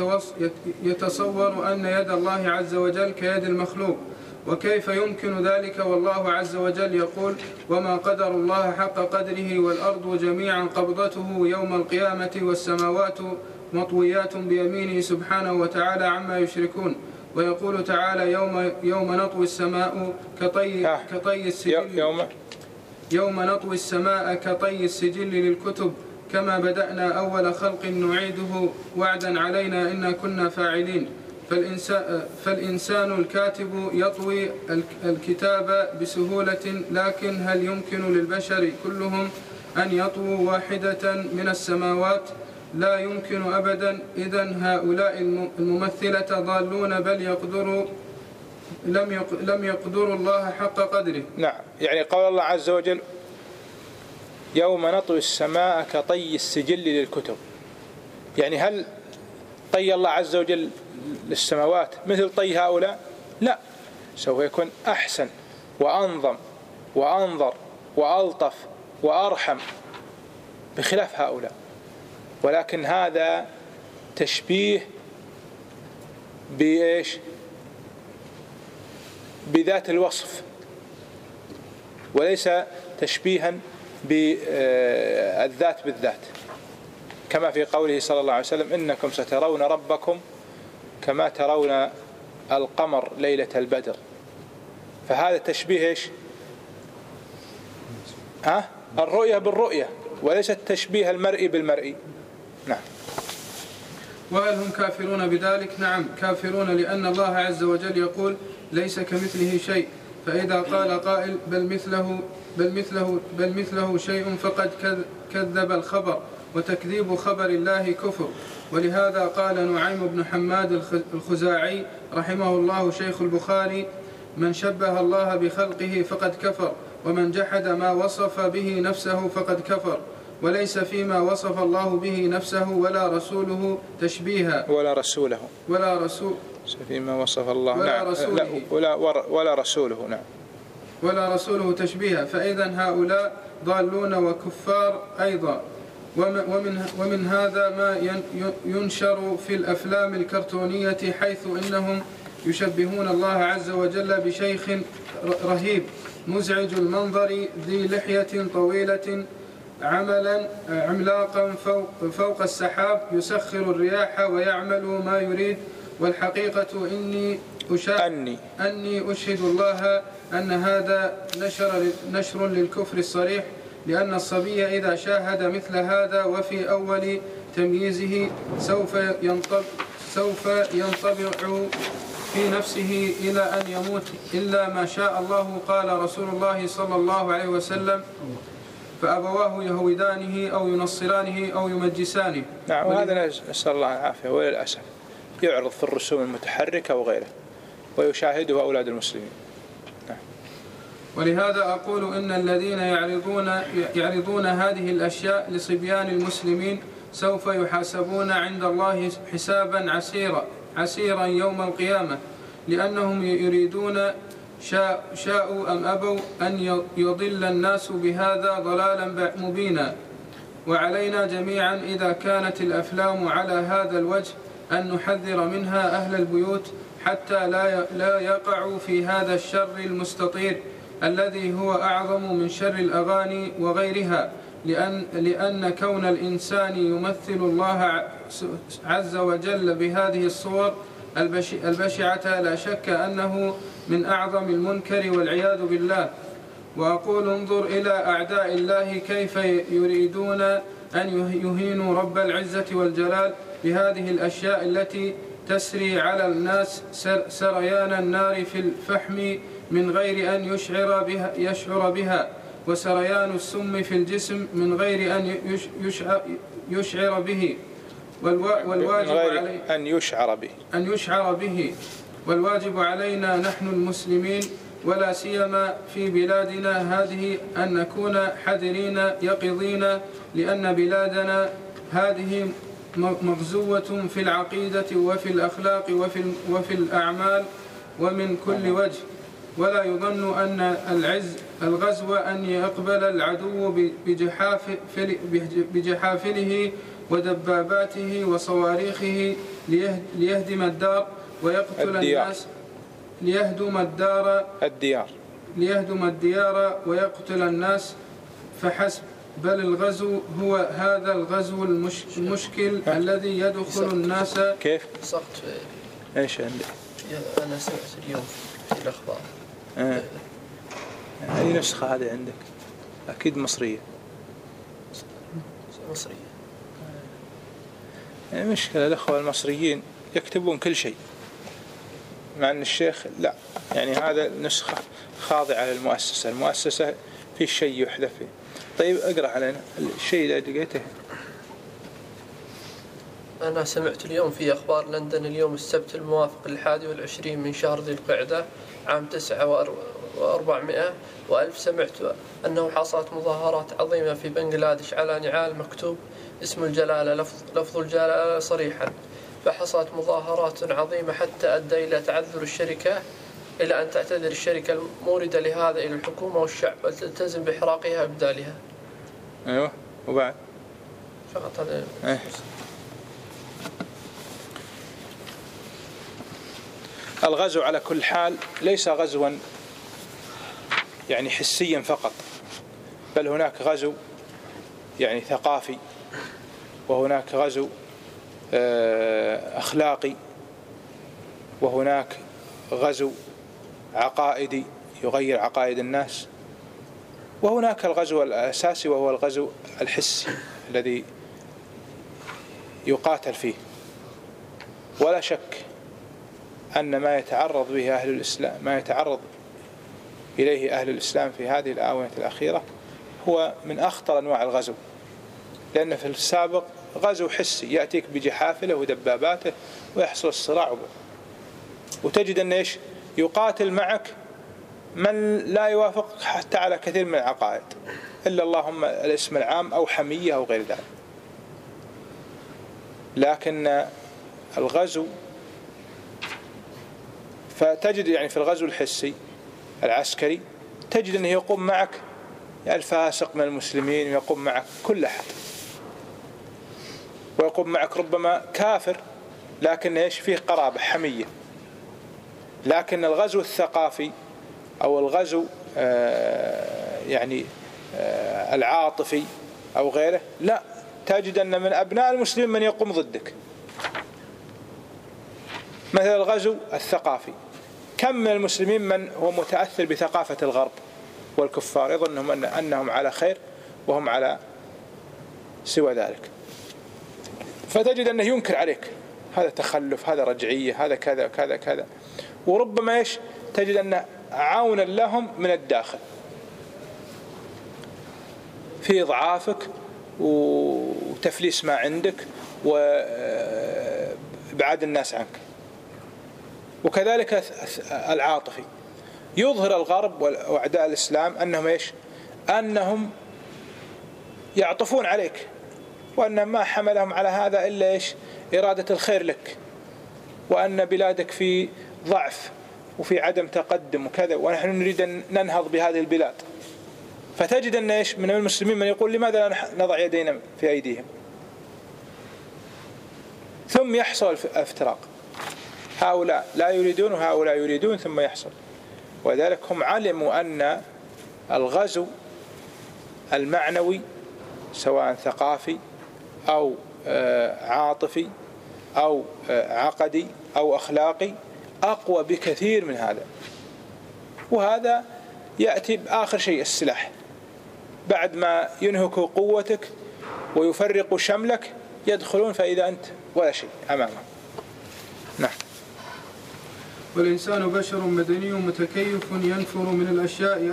يتصور أن يد الله عز وجل كيد المخلوق، وكيف يمكن ذلك والله عز وجل يقول وما قدر الله حق قدره والأرض جميعا قبضته يوم القيامة والسماوات مطويات بيمينه سبحانه وتعالى عما يشركون. ويقول تعالى يوم نطوي السماء كطي السجل يوم نطوي السماء كطي السجل للكتب كما بدأنا أول خلق نعيده وعدا علينا إنا كنا فاعلين. فالإنسان الكاتب يطوي الكتاب بسهولة، لكن هل يمكن للبشر كلهم أن يطووا واحدة من السماوات؟ لا يمكن أبدا. إذن هؤلاء الممثلة ضالون بل لم يقدروا الله حق قدره. نعم، يعني قول الله عز وجل يوم نطوي السماء كطي السجل للكتب، يعني هل طي الله عز وجل للسماوات مثل طي هؤلاء؟ لا، سوف يكون أحسن وأنظم وأنظر وألطف وأرحم بخلاف هؤلاء، ولكن هذا تشبيه بإيش؟ بذات الوصف، وليس تشبيها بالذات بالذات، كما في قوله صلى الله عليه وسلم إنكم سترون ربكم كما ترون القمر ليلة البدر. فهذا تشبيه إيش؟ الرؤية بالرؤية، وليس تشبيه المرئي بالمرئي. نعم. وهل هم كافرون بذلك؟ نعم كافرون، لأن الله عز وجل يقول ليس كمثله شيء، فإذا قال قائل بل مثله شيء فقد كذب الخبر، وتكذيب خبر الله كفر. ولهذا قال نعيم بن حماد الخزاعي رحمه الله شيخ البخاري: من شبه الله بخلقه فقد كفر، ومن جحد ما وصف به نفسه فقد كفر، وليس فيما وصف الله به نفسه ولا رسوله تشبيها ولا فيما وصف الله ولا رسوله تشبيها، فإذا هؤلاء ضالون وكفار أيضا. ومن هذا ما ينشر في الأفلام الكرتونية، حيث إنهم يشبهون الله عز وجل بشيخ رهيب مزعج المنظر ذي لحية طويلة عملاقا فوق السحاب يسخر الرياح ويعمل ما يريد. والحقيقة أني أشهد الله أن هذا نشر للكفر الصريح، لأن الصبي إذا شاهد مثل هذا وفي أول تمييزه سوف ينطبع في نفسه إلى أن يموت إلا ما شاء الله. قال رسول الله صلى الله عليه وسلم: فأبواه يهودانه أو ينصرانه أو يمجسانه. نعم، وهذا نسأل الله العافية، وللأسف يعرض في الرسوم المتحركة وغيره ويشاهده أولاد المسلمين. نعم. ولهذا أقول إن الذين يعرضون هذه الأشياء لصبيان المسلمين سوف يحاسبون عند الله حسابا عسيرا يوم القيامة، لأنهم يريدون شاءوا أم أبوا أن يضل الناس بهذا ضلالا مبينا. وعلينا جميعا إذا كانت الأفلام على هذا الوجه أن نحذر منها أهل البيوت حتى لا يقعوا في هذا الشر المستطير الذي هو أعظم من شر الأغاني وغيرها، لأن كون الإنسان يمثل الله عز وجل بهذه الصور البشعة لا شك أنه من أعظم المنكر والعياذ بالله. وأقول: انظر إلى أعداء الله كيف يريدون أن يهينوا رب العزة والجلال بهذه الأشياء التي تسري على الناس سريان النار في الفحم من غير أن يشعر بها، وسريان السم في الجسم من غير أن يشعر به، أن يشعر به. والواجب علينا نحن المسلمين ولا سيما في بلادنا هذه أن نكون حذرين يقظين، لأن بلادنا هذه مغزوة في العقيدة وفي الأخلاق وفي الأعمال ومن كل وجه. ولا يظن أن الغزو أن يقبل العدو بجحافله ودباباته وصواريخه ليهدم الدار ويقتل الناس، ليهدم الديار ويقتل الناس فحسب، بل الغزو هو هذا الغزو المشكل الذي يدخل الناس. كيف؟ ايش عندك؟ أنا سمعت اليوم في الأخبار. أي نسخة هذه عندك؟ أكيد مصرية. مشكلة الأخوة المصريين يكتبون كل شيء، مع أن الشيخ لا، يعني هذا نسخة خاضعة للمؤسسة، المؤسسة في شيء يحذف فيه. طيب اقرأ علينا الشيء اللي لقيته. أنا سمعت اليوم في أخبار لندن اليوم السبت الموافق 21 من شهر ذي القعدة عام 9,400 وألف، سمعت أنه حصلت مظاهرات عظيمة في بنغلاديش على نعال مكتوب اسم الجلالة لفظ الجلالة صريحا، فحصلت مظاهرات عظيمة حتى أدى إلى تعذر الشركة، إلى أن تعتذر الشركة الموردة لهذا إلى الحكومة والشعب وتلتزم بإحراقها وإبدالها. أيوه، وبعد فقط هذا. الغزو على كل حال ليس غزوا يعني حسيا فقط، بل هناك غزو يعني ثقافي، وهناك غزو أخلاقي، وهناك غزو عقائدي يغير عقائد الناس، وهناك الغزو الأساسي وهو الغزو الحسي الذي يقاتل فيه. ولا شك أن ما يتعرض به أهل الإسلام، ما يتعرض إليه أهل الإسلام في هذه الآونة الأخيرة هو من أخطر أنواع الغزو، لأن في السابق غزو حسي يأتيك بجحافله ودباباته ويحصل الصراع وتجد أن يقاتل معك من لا يوافق حتى على كثير من العقائد إلا اللهم الاسم العام أو حمية أو غير ذلك. لكن الغزو فتجد يعني في الغزو الحسي العسكري تجد أنه يقوم معك الفاسق من المسلمين ويقوم معك كل أحد، ويقوم معك ربما كافر لكن فيه قرابة حمية. لكن الغزو الثقافي أو الغزو العاطفي أو غيره لا، تجد أن من أبناء المسلمين من يقوم ضدك. مثل الغزو الثقافي، كم من المسلمين من هو متأثر بثقافة الغرب والكفار يظنهم أنهم على خير وهم على سوى ذلك، فتجد أنه ينكر عليك هذا تخلف، هذا رجعية، هذا كذا كذا كذا، وربما تجد أنه عونا لهم من الداخل في إضعافك وتفليس ما عندك وإبعاد الناس عنك. وكذلك العاطفي، يظهر الغرب وأعداء الإسلام أنهم يعطفون عليك، وأن ما حملهم على هذا إلا إرادة الخير لك، وأن بلادك في ضعف وفي عدم تقدم وكذا، ونحن نريد أن ننهض بهذه البلاد. فتجد أن من المسلمين من يقول لماذا لا نضع يدينا في أيديهم، ثم يحصل الافتراق، هؤلاء لا يريدون وهؤلاء يريدون ثم يحصل. ولذلك هم علموا أن الغزو المعنوي سواء ثقافي أو عاطفي أو عقدي أو أخلاقي أقوى بكثير من هذا. وهذا يأتي بآخر شيء السلاح، بعد ما ينهكوا قوتك ويفرقوا شملك يدخلون فإذا أنت ولا شيء أمامهم. نعم. والإنسان بشر مدني متكيف ينفر من الأشياء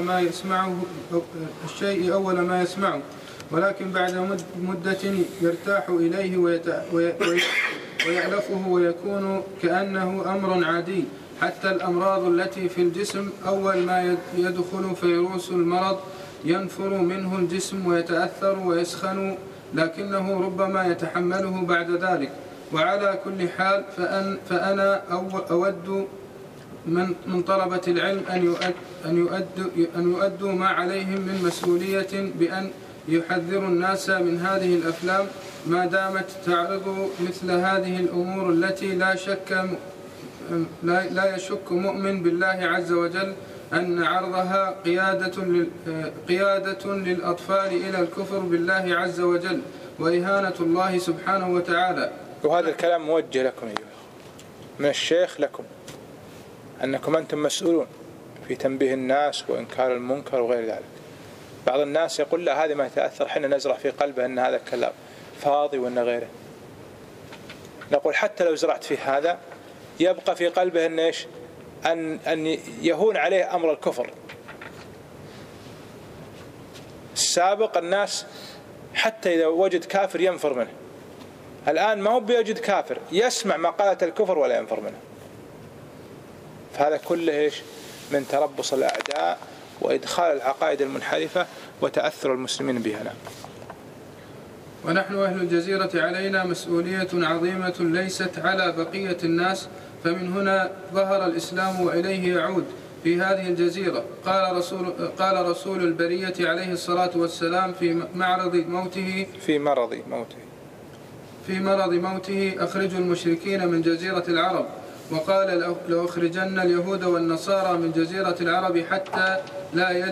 أول ما يسمعه، ولكن بعد مدة يرتاح إليه ويألفه ويكون كأنه أمر عادي. حتى الأمراض التي في الجسم أول ما يدخل فيروس المرض ينفر منه الجسم ويتأثر ويسخن، لكنه ربما يتحمله بعد ذلك. وعلى كل حال فأنا أود من طلبة العلم أن يؤدوا ما عليهم من مسؤولية بأن يحذروا الناس من هذه الأفلام ما دامت تعرض مثل هذه الأمور التي لا يشك مؤمن بالله عز وجل أن عرضها قيادة للأطفال إلى الكفر بالله عز وجل وإهانة الله سبحانه وتعالى. وهذا الكلام موجه لكم أيها من الشيخ لكم، أنكم أنتم مسؤولون في تنبيه الناس وإنكار المنكر وغير ذلك. بعض الناس يقول لا هذا ما يتأثر، حين نزرع في قلبه أن هذا كلام فاضي وأن غيره. نقول حتى لو زرعت في هذا يبقى في قلبه أن يهون عليه أمر الكفر. السابق الناس حتى إذا وجد كافر ينفر منه، الآن ما هو بيجد كافر يسمع مقالة الكفر ولا ينفر منه. فهذا كله من تربص الأعداء وإدخال العقائد المنحرفة وتأثر المسلمين بها. ونحن أهل الجزيرة علينا مسؤولية عظيمة ليست على بقية الناس، فمن هنا ظهر الإسلام وإليه يعود في هذه الجزيرة. قال رسول البرية عليه الصلاة والسلام في مرض موته أخرجوا المشركين من جزيرة العرب، وقال لأخرجن اليهود والنصارى من جزيرة العرب حتى لا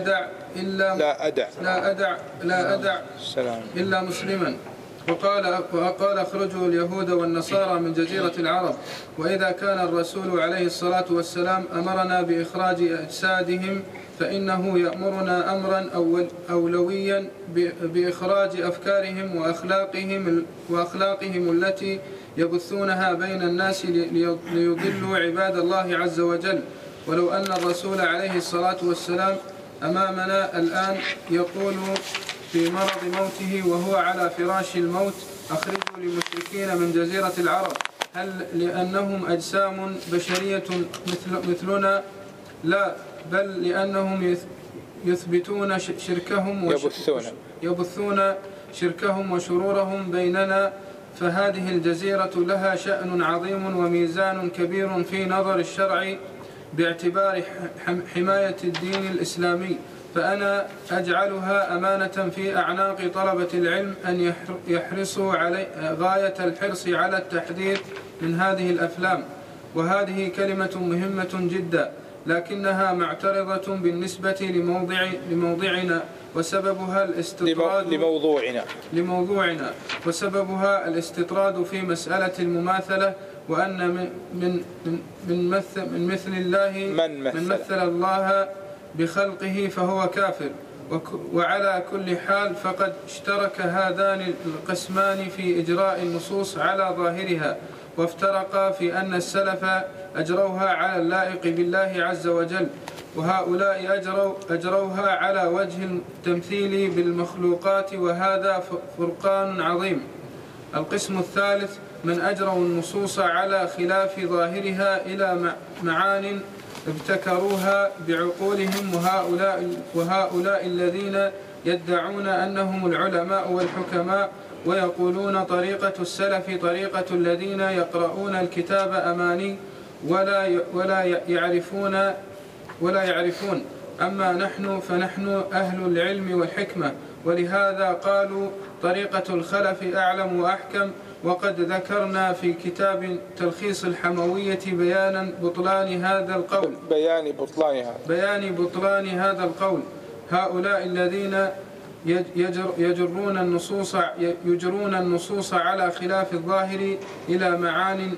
أدع إلا مسلما. وقال اخرجوا اليهود والنصارى من جزيرة العرب. وإذا كان الرسول عليه الصلاة والسلام أمرنا بإخراج أجسادهم فإنه يأمرنا أمرا أولويا بإخراج أفكارهم وأخلاقهم التي يبثونها بين الناس ليضلوا عباد الله عز وجل. ولو أن الرسول عليه الصلاة والسلام أمامنا الآن يقول في مرض موته وهو على فراش الموت: أخرجوا للمشركين من جزيرة العرب، هل لأنهم أجسام بشرية مثلنا؟ لا، بل لأنهم يثبتون شركهم يبثون شركهم وشرورهم بيننا. فهذه الجزيرة لها شأن عظيم وميزان كبير في نظر الشرع باعتبار حماية الدين الإسلامي، فأنا أجعلها أمانة في أعناق طلبة العلم أن يحرصوا غاية الحرص على التحذير من هذه الأفلام. وهذه كلمة مهمة جدا، لكنها معترضة بالنسبة لموضعنا، وسببها الاستطراد لموضوعنا وسببها الاستطراد في مسألة المماثلة، وأن من مثل الله بخلقه فهو كافر. وعلى كل حال فقد اشترك هذان القسمان في إجراء النصوص على ظاهرها، وافترقا في أن السلف أجروها على اللائق بالله عز وجل، وهؤلاء أجروها على وجه التمثيل بالمخلوقات، وهذا فرقان عظيم. القسم الثالث من أجروا النصوص على خلاف ظاهرها إلى معان ابتكروها بعقولهم، وهؤلاء الذين يدعون أنهم العلماء والحكماء ويقولون طريقة السلف طريقة الذين يقرؤون الكتاب أماني ولا يعرفون. أما نحن فنحن أهل العلم والحكمة، ولهذا قالوا طريقة الخلف أعلم وأحكم. وقد ذكرنا في كتاب تلخيص الحموية بيان بطلان هذا القول. هؤلاء الذين يجرون النصوص على خلاف الظاهر إلى معان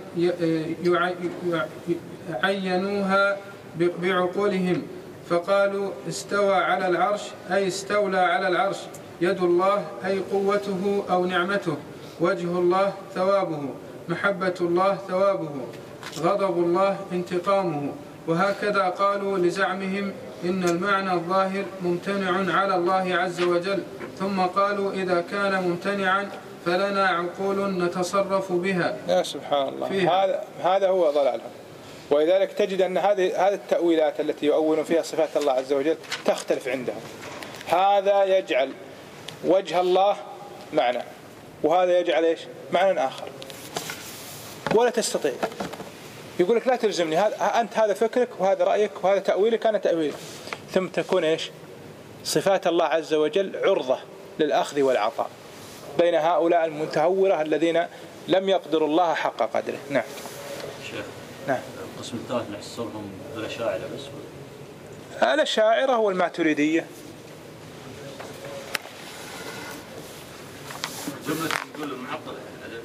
عينوها بعقولهم، فقالوا استوى على العرش أي استولى على العرش، يد الله أي قوته أو نعمته، وجه الله ثوابه، محبة الله ثوابه، غضب الله انتقامه. وهكذا قالوا لزعمهم إن المعنى الظاهر ممتنع على الله عز وجل، ثم قالوا إذا كان ممتنعا فلنا عقول نتصرف بها. يا سبحان الله، هذا هو ضلالهم. ولذلك تجد أن هذه التأويلات التي يؤولون فيها صفات الله عز وجل تختلف عندهم. هذا يجعل وجه الله معنى، وهذا يجعل إيش معنى آخر، ولا تستطيع. يقول لك لا تلزمني، أنت هذا فكرك وهذا رأيك وهذا تأويلك أنا تأويلي، ثم تكون إيش صفات الله عز وجل عرضة للأخذ والعطاء بين هؤلاء المتهورة الذين لم يقدروا الله حق قدره. نعم شيخ. نعم. القسم الثالث نحصرهم بالأشاعرة بس؟ الأشاعرة والماتريدية. جملة نقول المعطلة.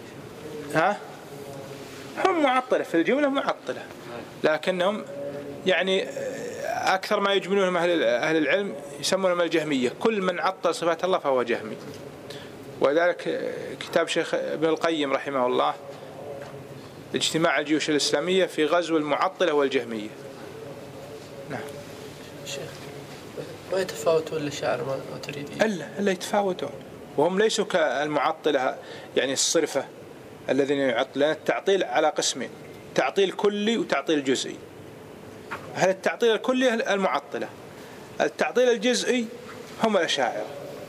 هم معطلة في الجملة، معطلة، لكنهم يعني أكثر ما يجملونهم أهل العلم يسمونهم الجهمية. كل من عطل صفات الله فهو جهمي. ولذلك كتاب شيخ ابن القيم رحمه الله اجتماع الجيوش الإسلامية في غزو المعطلة والجهمية. نعم شيخ، ما يتفاوتون الأشاعرة والماتريدية؟ إلا يتفاوتون، وهم ليسوا كالمعطلة يعني الصرفة الذين يعطلون. التعطيل على قسمين: تعطيل كلي وتعطيل جزئي. هل التعطيل الكلي المعطلة، التعطيل الجزئي هم الأشاعرة.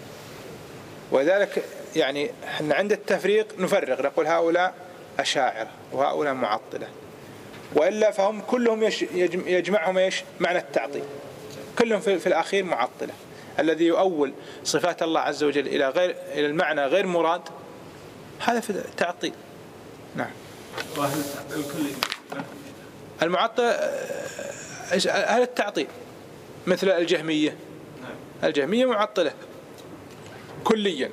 وذلك يعني احنا عند التفريق نفرق، نقول هؤلاء أشاعرة وهؤلاء معطلة، وإلا فهم كلهم يجمعهم إيش معنى التعطيل، كلهم في الأخير معطلة. الذي يؤول صفات الله عز وجل إلى المعنى غير مراد هذا في التعطيل. نعم. المعطل أهل التعطيل مثل الجهمية. الجهمية معطلة كليا.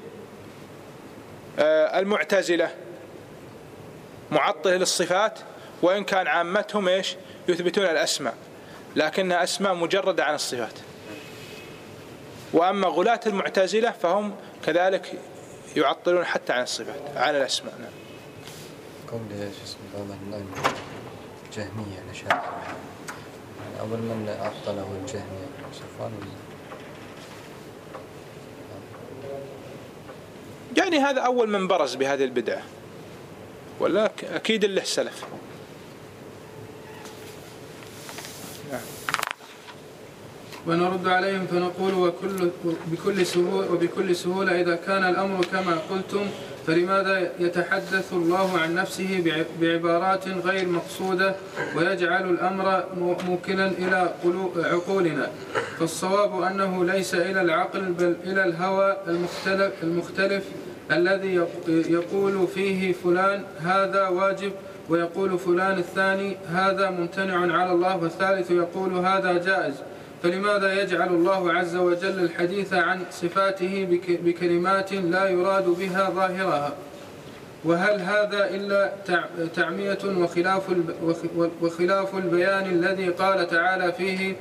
المعتزلة معطلة للصفات، وإن كان عامتهم إيش يثبتون الأسماء، لكنها أسماء مجردة عن الصفات. وأما غلاة المعتزلة فهم كذلك يعطلون حتى عن الصفات، عن الأسماء. نعم. قول يا اسم بعض الجهمية أشاعرة أول من أبطله الجهمية صفوان يعني هذا أول من برز بهذه البدعة، ولا أكيد له سلف. ونرد عليهم فنقول وبكل سهولة إذا كان الأمر كما قلتم فلماذا يتحدث الله عن نفسه بعبارات غير مقصودة ويجعل الأمر موكلا إلى عقولنا؟ فالصواب أنه ليس إلى العقل بل إلى الهوى المختلف الذي يقول فيه فلان هذا واجب ويقول فلان الثاني هذا ممتنع على الله والثالث يقول هذا جائز. فلماذا يجعل الله عز وجل الحديث عن صفاته بكلمات لا يراد بها ظاهرها؟ وهل هذا إلا تعمية وخلاف البيان الذي قال تعالى فيه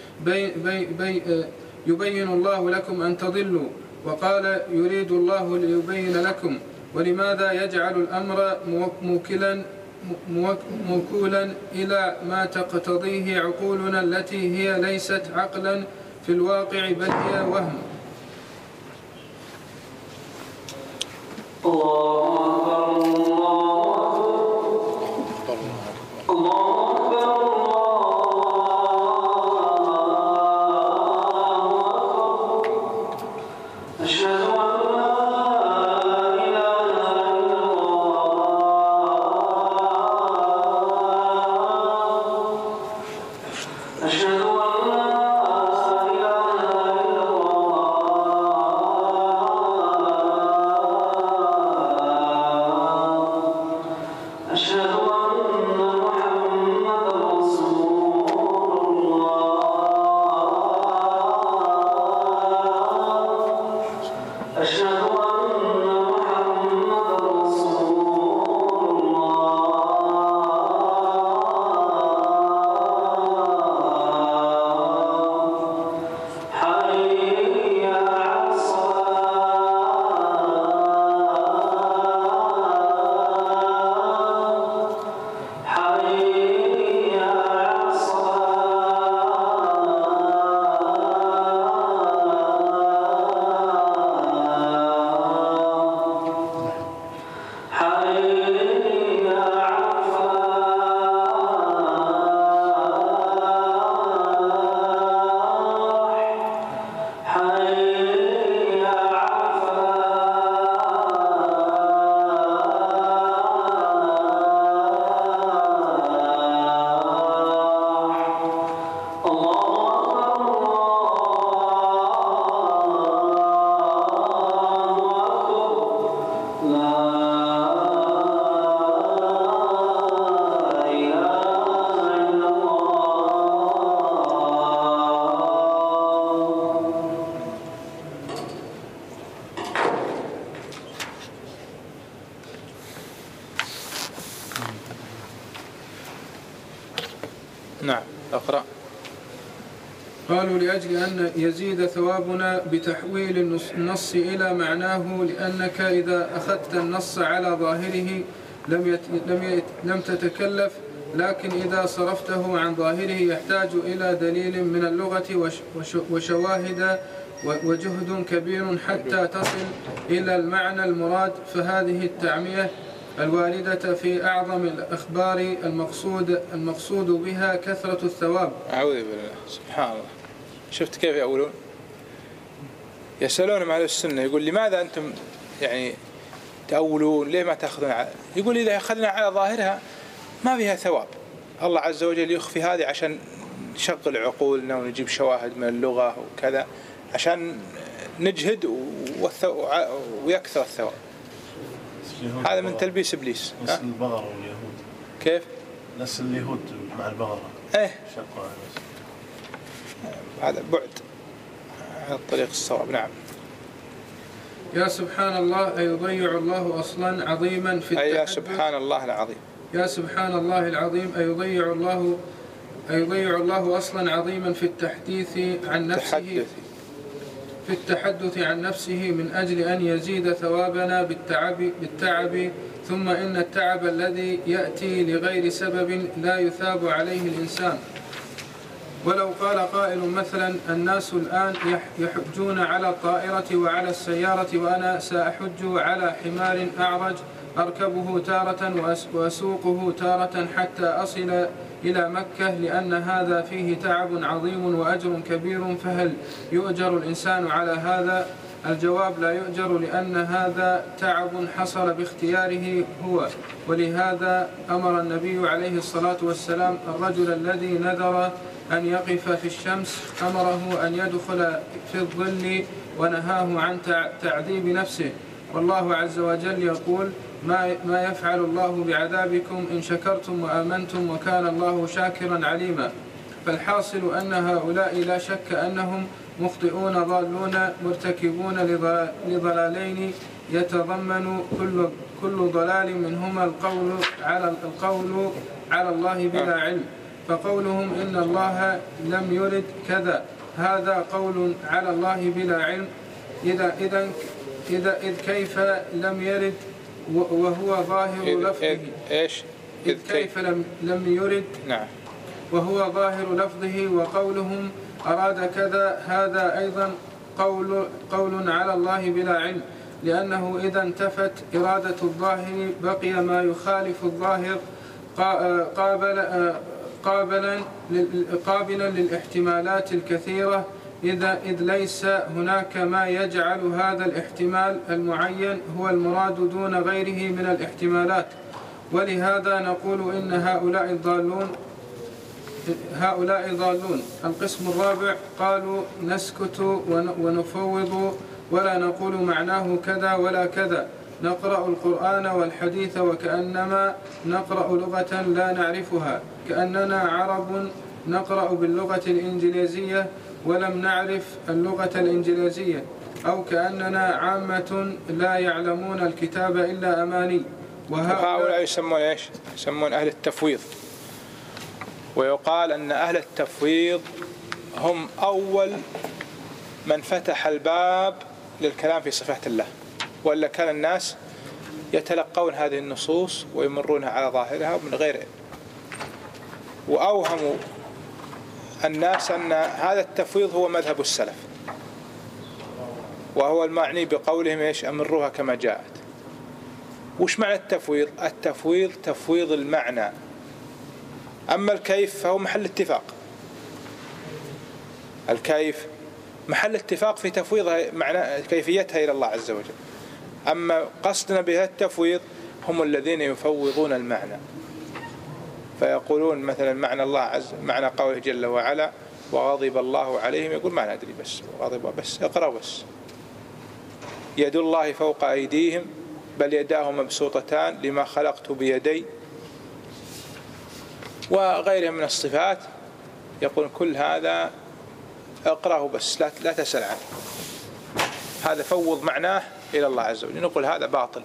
يبين الله لكم أن تضلوا، وقال يريد الله ليبين لكم؟ ولماذا يجعل الأمر موكولا إلى ما تقتضيه عقولنا التي هي ليست عقلا في الواقع بل هي وهم؟ نعم أقرأ. قالوا لأجل أن يزيد ثوابنا بتحويل النص إلى معناه، لأنك إذا أخذت النص على ظاهره لم تتكلف، لكن إذا صرفته عن ظاهره يحتاج إلى دليل من اللغة وشواهد وجهد كبير حتى تصل إلى المعنى المراد. فهذه التعمية الواردة في أعظم الأخبار المقصود بها كثرة الثواب. أعوذ بالله. سبحان الله. شفت كيف يقولون؟ يسألون على السنة، يقول لماذا أنتم يعني تأولون؟ ليه ما تأخذون يقول إذا أخذنا على ظاهرها ما فيها ثواب. الله عز وجل يخفي هذه عشان نشغل عقولنا ونجيب شواهد من اللغة وكذا عشان نجهد ويكثر الثواب. هذا من تلبيس إبليس. نسل البقرة واليهود. كيف؟ نسل اليهود مع البقرة. إيه. هذا بعد عن الطريق الصواب. نعم. يا سبحان الله أيضيع الله أصلا عظيما في يا سبحان الله العظيم. يا سبحان الله العظيم أيضيع الله أصلا عظيما في التحديث عن نفسه في التحدث عن نفسه من أجل أن يزيد ثوابنا بالتعب، ثم إن التعب الذي يأتي لغير سبب لا يثاب عليه الإنسان. ولو قال قائل مثلا الناس الآن يحجون على الطائرة وعلى السيارة وأنا سأحج على حمار أعرج أركبه تارة وأسوقه تارة حتى أصل إلى مكة لأن هذا فيه تعب عظيم وأجر كبير، فهل يؤجر الإنسان على هذا؟ الجواب: لا يؤجر، لأن هذا تعب حصل باختياره هو، ولهذا أمر النبي عليه الصلاة والسلام الرجل الذي نذر أن يقف في الشمس أمره أن يدخل في الظل ونهاه عن تعذيب نفسه. والله عز وجل يقول: ما يفعل الله بعذابكم إن شكرتم وآمنتم وكان الله شاكرا عليما. فالحاصل أن هؤلاء لا شك أنهم مخطئون ضالون مرتكبون لضلالين يتضمن كل ضلال منهما القول على الله بلا علم. فقولهم إن الله لم يرد كذا هذا قول على الله بلا علم. إذ كيف لم يرد وهو ظاهر لفظه؟ إذ كيف لم يرد؟ نعم. وهو ظاهر لفظه. وقولهم أراد كذا هذا أيضا قول على الله بلا علم، لأنه إذا انتفت إرادة الظاهر بقي ما يخالف الظاهر قابلا للاحتمالات الكثيرة، إذ ليس هناك ما يجعل هذا الاحتمال المعين هو المراد دون غيره من الاحتمالات. ولهذا نقول إن هؤلاء ضالون. القسم الرابع قالوا نسكت ونفوض ولا نقول معناه كذا ولا كذا، نقرأ القرآن والحديث وكأنما نقرأ لغة لا نعرفها، كأننا عرب نقرأ باللغة الإنجليزية ولم نعرف اللغة الإنجليزية، أو كأننا عامة لا يعلمون الكتاب إلا أماني. وهؤلاء يسمون إيش؟ يسمون أهل التفويض. ويقال أن أهل التفويض هم أول من فتح الباب للكلام في صفات الله، وإلا كان الناس يتلقون هذه النصوص ويمرونها على ظاهرها من غير. وأوهموا الناس أن هذا التفويض هو مذهب السلف، وهو المعني بقولهم إيش؟ أمروها كما جاءت. وش معنى التفويض؟ التفويض تفويض المعنى، أما الكيف فهو محل اتفاق. الكيف محل اتفاق في تفويضها معنى كيفيتها إلى الله عز وجل. أما قصدنا بها التفويض هم الذين يفوضون المعنى، فيقولون مثلا معنى قوله جل وعلا وغضب الله عليهم، يقول ما ندري بس غضب بس اقرأ بس. يد الله فوق أيديهم بل يداه مبسوطتان لما خلقت بيدي، وغيرهم من الصفات، يقول كل هذا اقرأه بس لا تسأل عنه، هذا فوض معناه إلى الله عز وجل. نقول هذا باطل.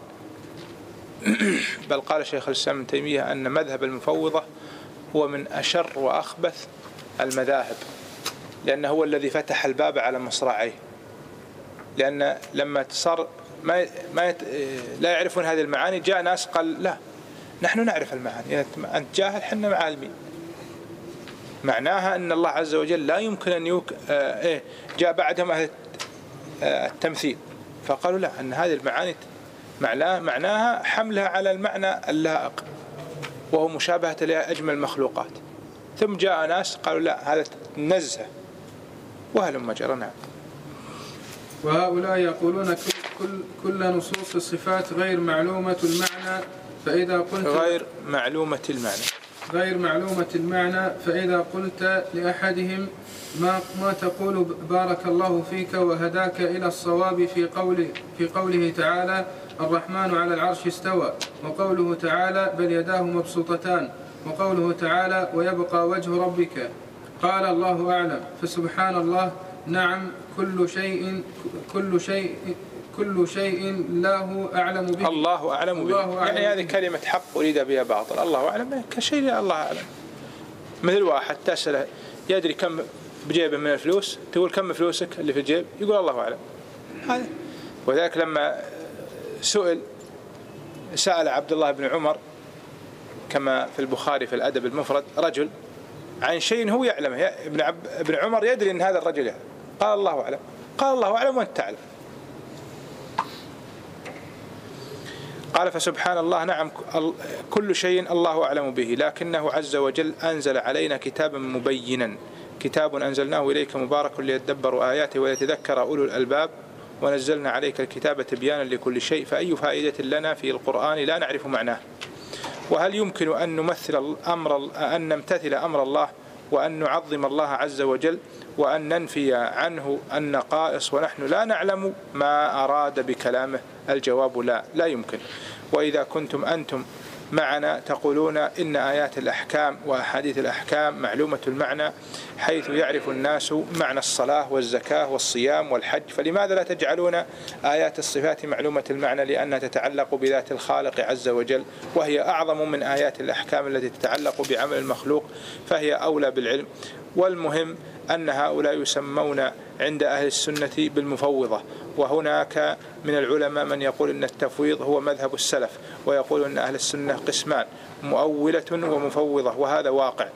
بل قال شيخ الإسلام ابن تيمية أن مذهب المفوضة هو من أشر وأخبث المذاهب، لأنه هو الذي فتح الباب على مصراعيه. لأن لما صار لا يعرفون هذه المعاني، جاء ناس قال لا نحن نعرف المعاني، أنت جاهل حنا معالمين. معناها أن الله عز وجل لا يمكن أن جاء بعدهم أهل التمثيل فقالوا لا، أن هذه المعاني معناها حملها على المعنى اللائق وهو مشابهة لأجمل المخلوقات. ثم جاء ناس قالوا لا، هذا نزهة وهلم جرى. نعم. وهؤلاء يقولون كل نصوص الصفات غير معلومة المعنى، فإذا قلت غير معلومة المعنى فإذا قلت لأحدهم ما تقول بارك الله فيك وهداك إلى الصواب في قوله تعالى الرحمن على العرش استوى، وقوله تعالى بل يداه مبسوطتان، وقوله تعالى ويبقى وجه ربك، قال الله أعلم. فسبحان الله، نعم كل شيء الله أعلم به. الله أعلم به، يعني هذه كلمة حق أريد بها باطل. الله أعلم كشيء الله أعلم. مثل واحد تسأله يدري كم بجيبه من الفلوس، تقول كم فلوسك اللي في الجيب، يقول الله أعلم. هذا. وذلك لما سأل عبد الله بن عمر كما في البخاري في الأدب المفرد رجل عن شيء هو يعلمه. ابن عمر يدري أن هذا الرجل يعلم. قال الله أعلم، قال الله أعلم وأنت تعلم. قال فسبحان الله نعم كل شيء الله أعلم به، لكنه عز وجل أنزل علينا كتابا مبينا، كتاب أنزلناه إليك مبارك ليدبروا آياته ويتذكر أولو الألباب، ونزلنا عليك الكتاب تبيانا لكل شيء. فأي فائدة لنا في القرآن لا نعرف معناه؟ وهل يمكن أن نمتثل أمر الله وأن نعظم الله عز وجل وأن ننفي عنه النقائص ونحن لا نعلم ما أراد بكلامه؟ الجواب لا يمكن. وإذا كنتم أنتم معنا تقولون إن آيات الأحكام وأحاديث الأحكام معلومة المعنى حيث يعرف الناس معنى الصلاة والزكاة والصيام والحج، فلماذا لا تجعلون آيات الصفات معلومة المعنى لأنها تتعلق بذات الخالق عز وجل، وهي أعظم من آيات الأحكام التي تتعلق بعمل المخلوق، فهي أولى بالعلم. والمهم أن هؤلاء يسمون عند أهل السنة بالمفوضة، وهناك من العلماء من يقول أن التفويض هو مذهب السلف، ويقول أن أهل السنة قسمان، مؤولة ومفوضة، وهذا واقع.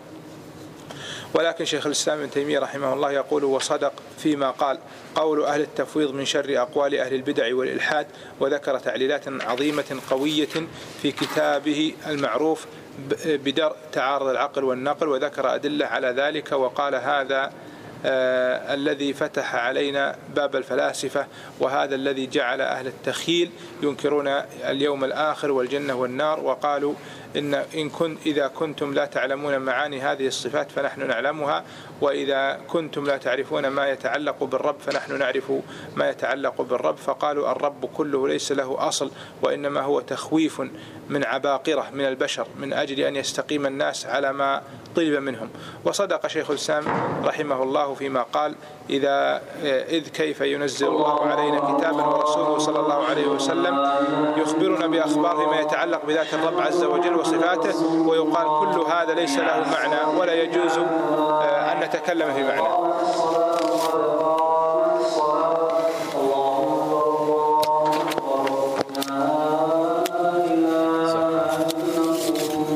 ولكن شيخ الإسلام ابن تيمية رحمه الله يقول وصدق فيما قال: قول أهل التفويض من شر أقوال أهل البدع والإلحاد، وذكر تعليلات عظيمة قوية في كتابه المعروف بدرء تعارض العقل والنقل، وذكر أدلة على ذلك، وقال هذا الذي فتح علينا باب الفلاسفة، وهذا الذي جعل أهل التخيل ينكرون اليوم الآخر والجنة والنار، وقالوا إذا كنتم لا تعلمون معاني هذه الصفات فنحن نعلمها، وإذا كنتم لا تعرفون ما يتعلق بالرب فنحن نعرف ما يتعلق بالرب. فقالوا الرب كله ليس له أصل، وإنما هو تخويف من عباقرة من البشر من أجل أن يستقيم الناس على ما طلب منهم. وصدق شيخ الإسلام رحمه الله فيما قال: إذ كيف ينزل الله علينا كتابا ورسوله صلى الله عليه وسلم يخبرنا بأخباره ما يتعلق بذات الرب عز وجل وصفاته، ويقال كل هذا ليس له معنى ولا يجوز أن نتكلم في معنى.